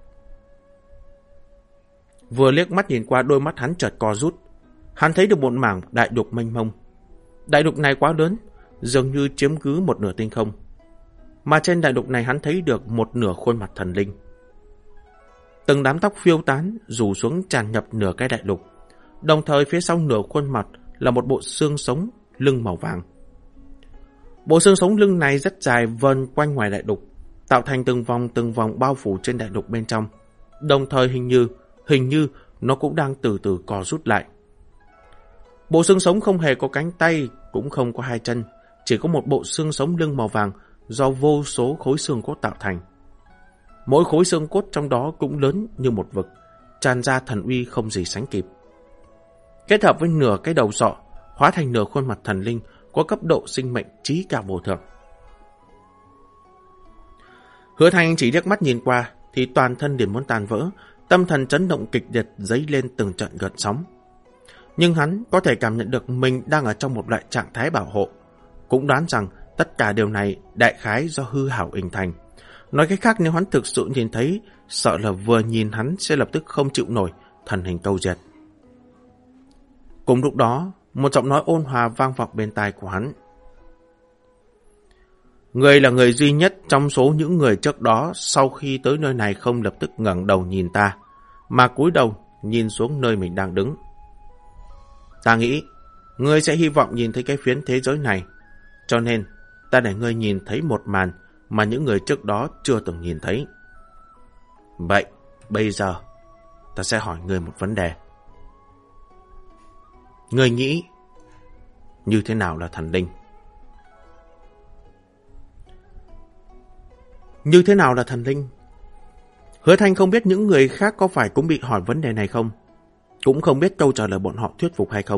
Vừa liếc mắt nhìn qua, đôi mắt hắn chợt co rút. Hắn thấy được một mảng đại đục mênh mông. Đại đục này quá lớn, dường như chiếm cứ một nửa tinh không. Mà trên đại đục này hắn thấy được một nửa khuôn mặt thần linh. Từng đám tóc phiêu tán, rủ xuống tràn ngập nửa cái đại đục. Đồng thời phía sau nửa khuôn mặt là một bộ xương sống lưng màu vàng. Bộ xương sống lưng này rất dài, vờn quanh ngoài đại đục, tạo thành từng vòng bao phủ trên đại đục bên trong. Đồng thời hình như nó cũng đang từ từ co rút lại. Bộ xương sống không hề có cánh tay, cũng không có hai chân, chỉ có một bộ xương sống lưng màu vàng do vô số khối xương cốt tạo thành. Mỗi khối xương cốt trong đó cũng lớn như một vực, tràn ra thần uy không gì sánh kịp. Kết hợp với nửa cái đầu sọ, hóa thành nửa khuôn mặt thần linh có cấp độ sinh mệnh trí cao vô thượng. Hứa Thanh chỉ liếc mắt nhìn qua thì toàn thân liền muốn tan vỡ, tâm thần chấn động kịch liệt dấy lên từng trận gợn sóng. Nhưng hắn có thể cảm nhận được mình đang ở trong một loại trạng thái bảo hộ, cũng đoán rằng tất cả điều này đại khái do hư ảo hình thành. Nói cách khác, nếu hắn thực sự nhìn thấy, sợ là vừa nhìn hắn sẽ lập tức không chịu nổi, thần hình câu diệt. Cùng lúc đó, một giọng nói ôn hòa vang vọng bên tai của hắn. Người là người duy nhất trong số những người trước đó sau khi tới nơi này không lập tức ngẩng đầu nhìn ta, mà cúi đầu nhìn xuống nơi mình đang đứng. Ta nghĩ, ngươi sẽ hy vọng nhìn thấy cái phiến thế giới này, cho nên ta để ngươi nhìn thấy một màn mà những người trước đó chưa từng nhìn thấy. Vậy, bây giờ, ta sẽ hỏi ngươi một vấn đề. Ngươi nghĩ, như thế nào là thần linh? Như thế nào là thần linh? Hứa Thanh không biết những người khác có phải cũng bị hỏi vấn đề này không, cũng không biết câu trả lời bọn họ thuyết phục hay không.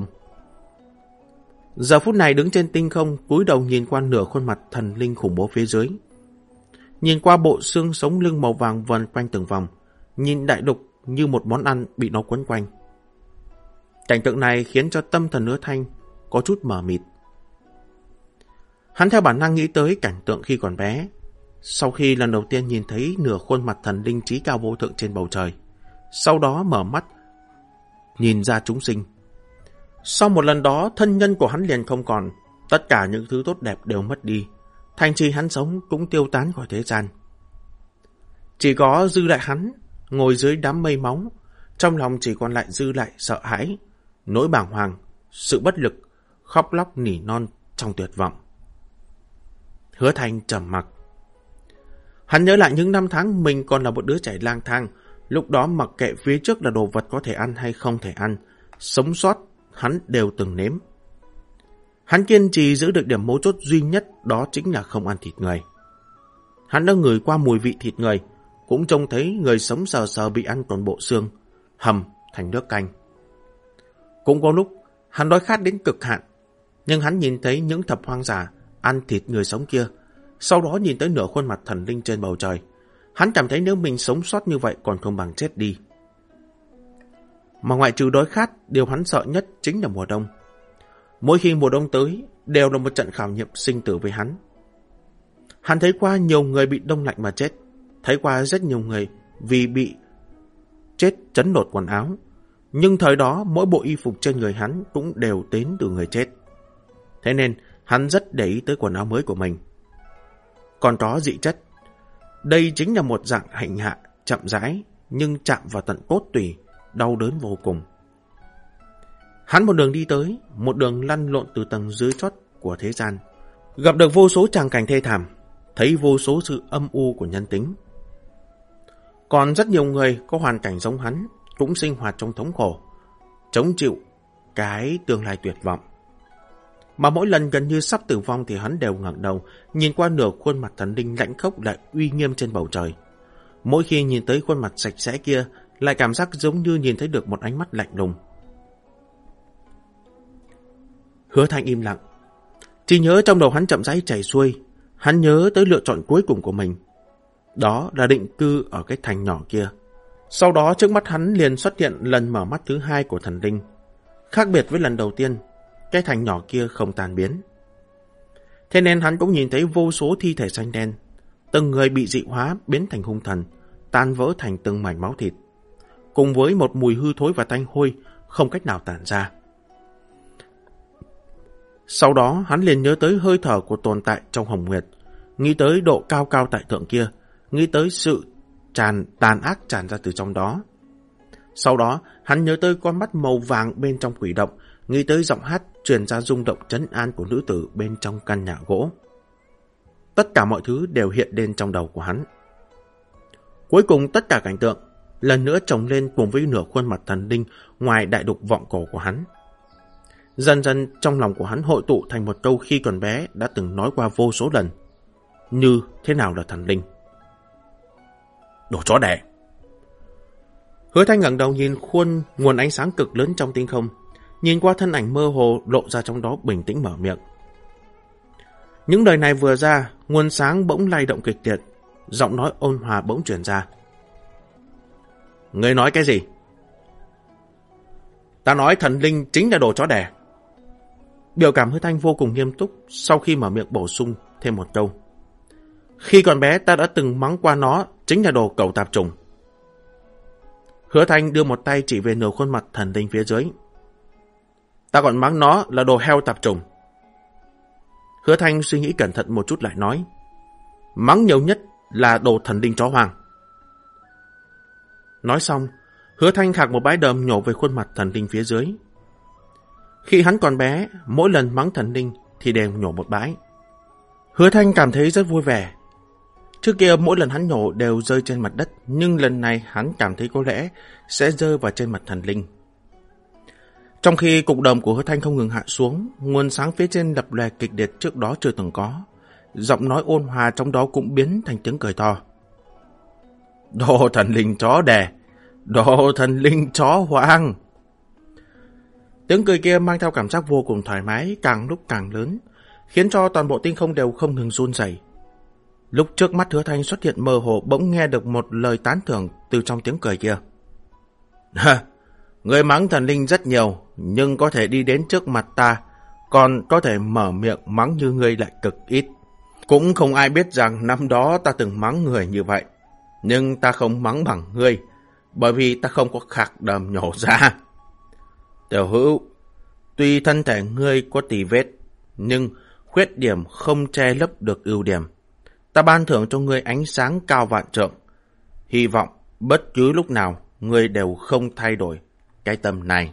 Giờ phút này đứng trên tinh không, cúi đầu nhìn qua nửa khuôn mặt thần linh khủng bố phía dưới. Nhìn qua bộ xương sống lưng màu vàng vần quanh từng vòng, nhìn đại lục như một món ăn bị nó quấn quanh. Cảnh tượng này khiến cho tâm thần Hứa Thanh có chút mờ mịt. Hắn theo bản năng nghĩ tới cảnh tượng khi còn bé, sau khi lần đầu tiên nhìn thấy nửa khuôn mặt thần linh trí cao vô thượng trên bầu trời, sau đó mở mắt nhìn ra chúng sinh. Sau một lần đó, thân nhân của hắn liền không còn, tất cả những thứ tốt đẹp đều mất đi, thành trì hắn sống cũng tiêu tán khỏi thế gian. Chỉ có dư lại hắn, ngồi dưới đám mây máu, trong lòng chỉ còn lại dư lại sợ hãi, nỗi bàng hoàng, sự bất lực, khóc lóc nỉ non trong tuyệt vọng. Hứa Thanh trầm mặc. Hắn nhớ lại những năm tháng mình còn là một đứa trẻ lang thang, lúc đó mặc kệ phía trước là đồ vật có thể ăn hay không thể ăn, sống sót hắn đều từng nếm. Hắn kiên trì giữ được điểm mấu chốt duy nhất, đó chính là không ăn thịt người. Hắn đã ngửi qua mùi vị thịt người, cũng trông thấy người sống sờ sờ bị ăn toàn bộ xương, hầm thành nước canh. Cũng có lúc hắn đói khát đến cực hạn, nhưng hắn nhìn thấy những thập hoang dã ăn thịt người sống kia, sau đó nhìn tới nửa khuôn mặt thần linh trên bầu trời. Hắn cảm thấy nếu mình sống sót như vậy còn không bằng chết đi. Mà ngoại trừ đói khát, điều hắn sợ nhất chính là mùa đông. Mỗi khi mùa đông tới, đều là một trận khảo nghiệm sinh tử với hắn. Hắn thấy qua nhiều người bị đông lạnh mà chết, thấy qua rất nhiều người vì bị chết chấn lột quần áo. Nhưng thời đó, mỗi bộ y phục trên người hắn cũng đều đến từ người chết. Thế nên, hắn rất để ý tới quần áo mới của mình. Còn có dị chất. Đây chính là một dạng hành hạ, chậm rãi, nhưng chạm vào tận cốt tủy, đau đớn vô cùng. Hắn một đường đi tới, một đường lăn lộn từ tầng dưới chót của thế gian, gặp được vô số tràng cảnh thê thảm, thấy vô số sự âm u của nhân tính. Còn rất nhiều người có hoàn cảnh giống hắn, cũng sinh hoạt trong thống khổ, chống chịu cái tương lai tuyệt vọng. Mà mỗi lần gần như sắp tử vong thì hắn đều ngẩng đầu, nhìn qua nửa khuôn mặt thần linh lãnh khốc lại uy nghiêm trên bầu trời. Mỗi khi nhìn tới khuôn mặt sạch sẽ kia, lại cảm giác giống như nhìn thấy được một ánh mắt lạnh lùng. Hứa Thanh im lặng. Chỉ nhớ trong đầu hắn chậm rãi chảy xuôi, hắn nhớ tới lựa chọn cuối cùng của mình. Đó là định cư ở cái thành nhỏ kia. Sau đó trước mắt hắn liền xuất hiện lần mở mắt thứ hai của thần linh. Khác biệt với lần đầu tiên, cái thành nhỏ kia không tan biến. Thế nên hắn cũng nhìn thấy vô số thi thể xanh đen, từng người bị dị hóa biến thành hung thần, tan vỡ thành từng mảnh máu thịt, cùng với một mùi hư thối và tanh hôi không cách nào tản ra. Sau đó hắn liền nhớ tới hơi thở của tồn tại trong Hồng Nguyệt, nghĩ tới độ cao cao tại thượng kia, nghĩ tới sự tàn ác tràn ra từ trong đó. Sau đó hắn nhớ tới con mắt màu vàng bên trong quỷ động, nghĩ tới giọng hát truyền ra rung động trấn an của nữ tử bên trong căn nhà gỗ. Tất cả mọi thứ đều hiện lên trong đầu của hắn. Cuối cùng tất cả cảnh tượng lần nữa chồng lên cùng với nửa khuôn mặt thần linh ngoài đại đục vọng cổ của hắn. Dần dần trong lòng của hắn hội tụ thành một câu khi còn bé đã từng nói qua vô số lần. Như thế nào là thần linh? Đồ chó đẻ! Hứa Thanh ngẩng đầu nhìn khuôn nguồn ánh sáng cực lớn trong tinh không, nhìn qua thân ảnh mơ hồ lộ ra trong đó, bình tĩnh mở miệng. Những lời này vừa ra, nguồn sáng bỗng lay động kịch liệt, giọng nói ôn hòa bỗng truyền ra. Ngươi nói cái gì? Ta nói thần linh chính là đồ chó đẻ. Biểu cảm Hứa Thanh vô cùng nghiêm túc, sau khi mở miệng bổ sung thêm một câu. Khi còn bé ta đã từng mắng qua nó chính là đồ cẩu tạp trùng. Hứa Thanh đưa một tay chỉ về nửa khuôn mặt thần linh phía dưới. Ta còn mắng nó là đồ heo tạp trùng. Hứa Thanh suy nghĩ cẩn thận một chút lại nói. Mắng nhiều nhất là đồ thần linh chó hoang. Nói xong, Hứa Thanh khạc một bãi đờm nhổ về khuôn mặt thần linh phía dưới. Khi hắn còn bé, mỗi lần mắng thần linh thì đều nhổ một bãi. Hứa Thanh cảm thấy rất vui vẻ. Trước kia mỗi lần hắn nhổ đều rơi trên mặt đất, nhưng lần này hắn cảm thấy có lẽ sẽ rơi vào trên mặt thần linh. Trong khi cục đờm của Hứa Thanh không ngừng hạ xuống, nguồn sáng phía trên lập lòe kịch liệt trước đó chưa từng có. Giọng nói ôn hòa trong đó cũng biến thành tiếng cười to. Đồ thần linh chó đẻ! Đồ thần linh chó hoang! Tiếng cười kia mang theo cảm giác vô cùng thoải mái, càng lúc càng lớn, khiến cho toàn bộ tinh không đều không ngừng run rẩy. Lúc trước mắt Hứa Thanh xuất hiện mơ hồ, bỗng nghe được một lời tán thưởng từ trong tiếng cười kia. Người mắng thần linh rất nhiều, nhưng có thể đi đến trước mặt ta, còn có thể mở miệng mắng như ngươi lại cực ít. Cũng không ai biết rằng năm đó ta từng mắng người như vậy, nhưng ta không mắng bằng ngươi, bởi vì ta không có khạc đờm nhổ ra. Tiểu Hữu, tuy thân thể ngươi có tì vết, nhưng khuyết điểm không che lấp được ưu điểm. Ta ban thưởng cho ngươi ánh sáng cao vạn trượng. Hy vọng bất cứ lúc nào ngươi đều không thay đổi cái tâm này.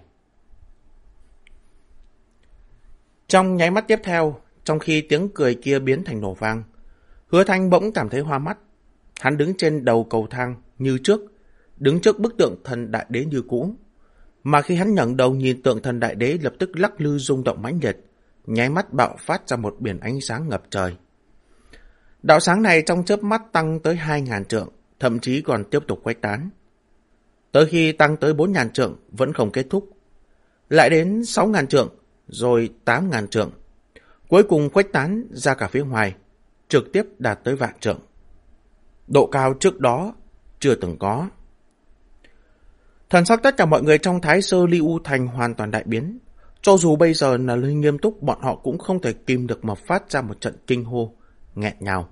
Trong nháy mắt tiếp theo, trong khi tiếng cười kia biến thành nổ vang, Hứa Thanh bỗng cảm thấy hoa mắt. Hắn đứng trên đầu cầu thang như trước, đứng trước bức tượng thần đại đế như cũ. Mà khi hắn ngẩng đầu nhìn tượng thần đại đế lập tức lắc lư rung động mãnh liệt, nháy mắt bạo phát ra một biển ánh sáng ngập trời. Đạo sáng này trong chớp mắt tăng tới 2.000 trượng, thậm chí còn tiếp tục khuếch tán. Tới khi tăng tới 4.000 trượng vẫn không kết thúc. Lại đến 6.000 trượng, rồi 8.000 trượng. Cuối cùng khuếch tán ra cả phía ngoài, trực tiếp đạt tới vạn trượng. Độ cao trước đó chưa từng có. Thần sắc tất cả mọi người trong Thái Sơ Ly U Thành hoàn toàn đại biến. Cho dù bây giờ là lời nghiêm túc, bọn họ cũng không thể kìm được mà phát ra một trận kinh hô, nghẹn ngào.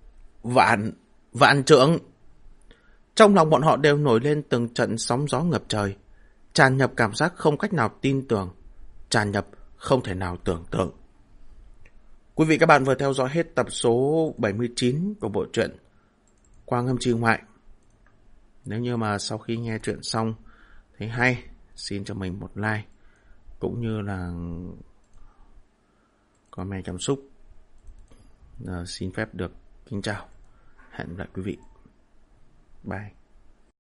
Vạn trượng! Trong lòng bọn họ đều nổi lên từng trận sóng gió ngập trời, tràn nhập cảm giác không cách nào tin tưởng, tràn nhập không thể nào tưởng tượng. Quý vị các bạn vừa theo dõi hết tập số 79 của bộ truyện Quang Âm Chi Ngoại. Nếu như mà sau khi nghe truyện xong thấy hay, xin cho mình một like, cũng như là comment cảm xúc. Xin phép được kính chào. Hẹn gặp lại quý vị. Bye.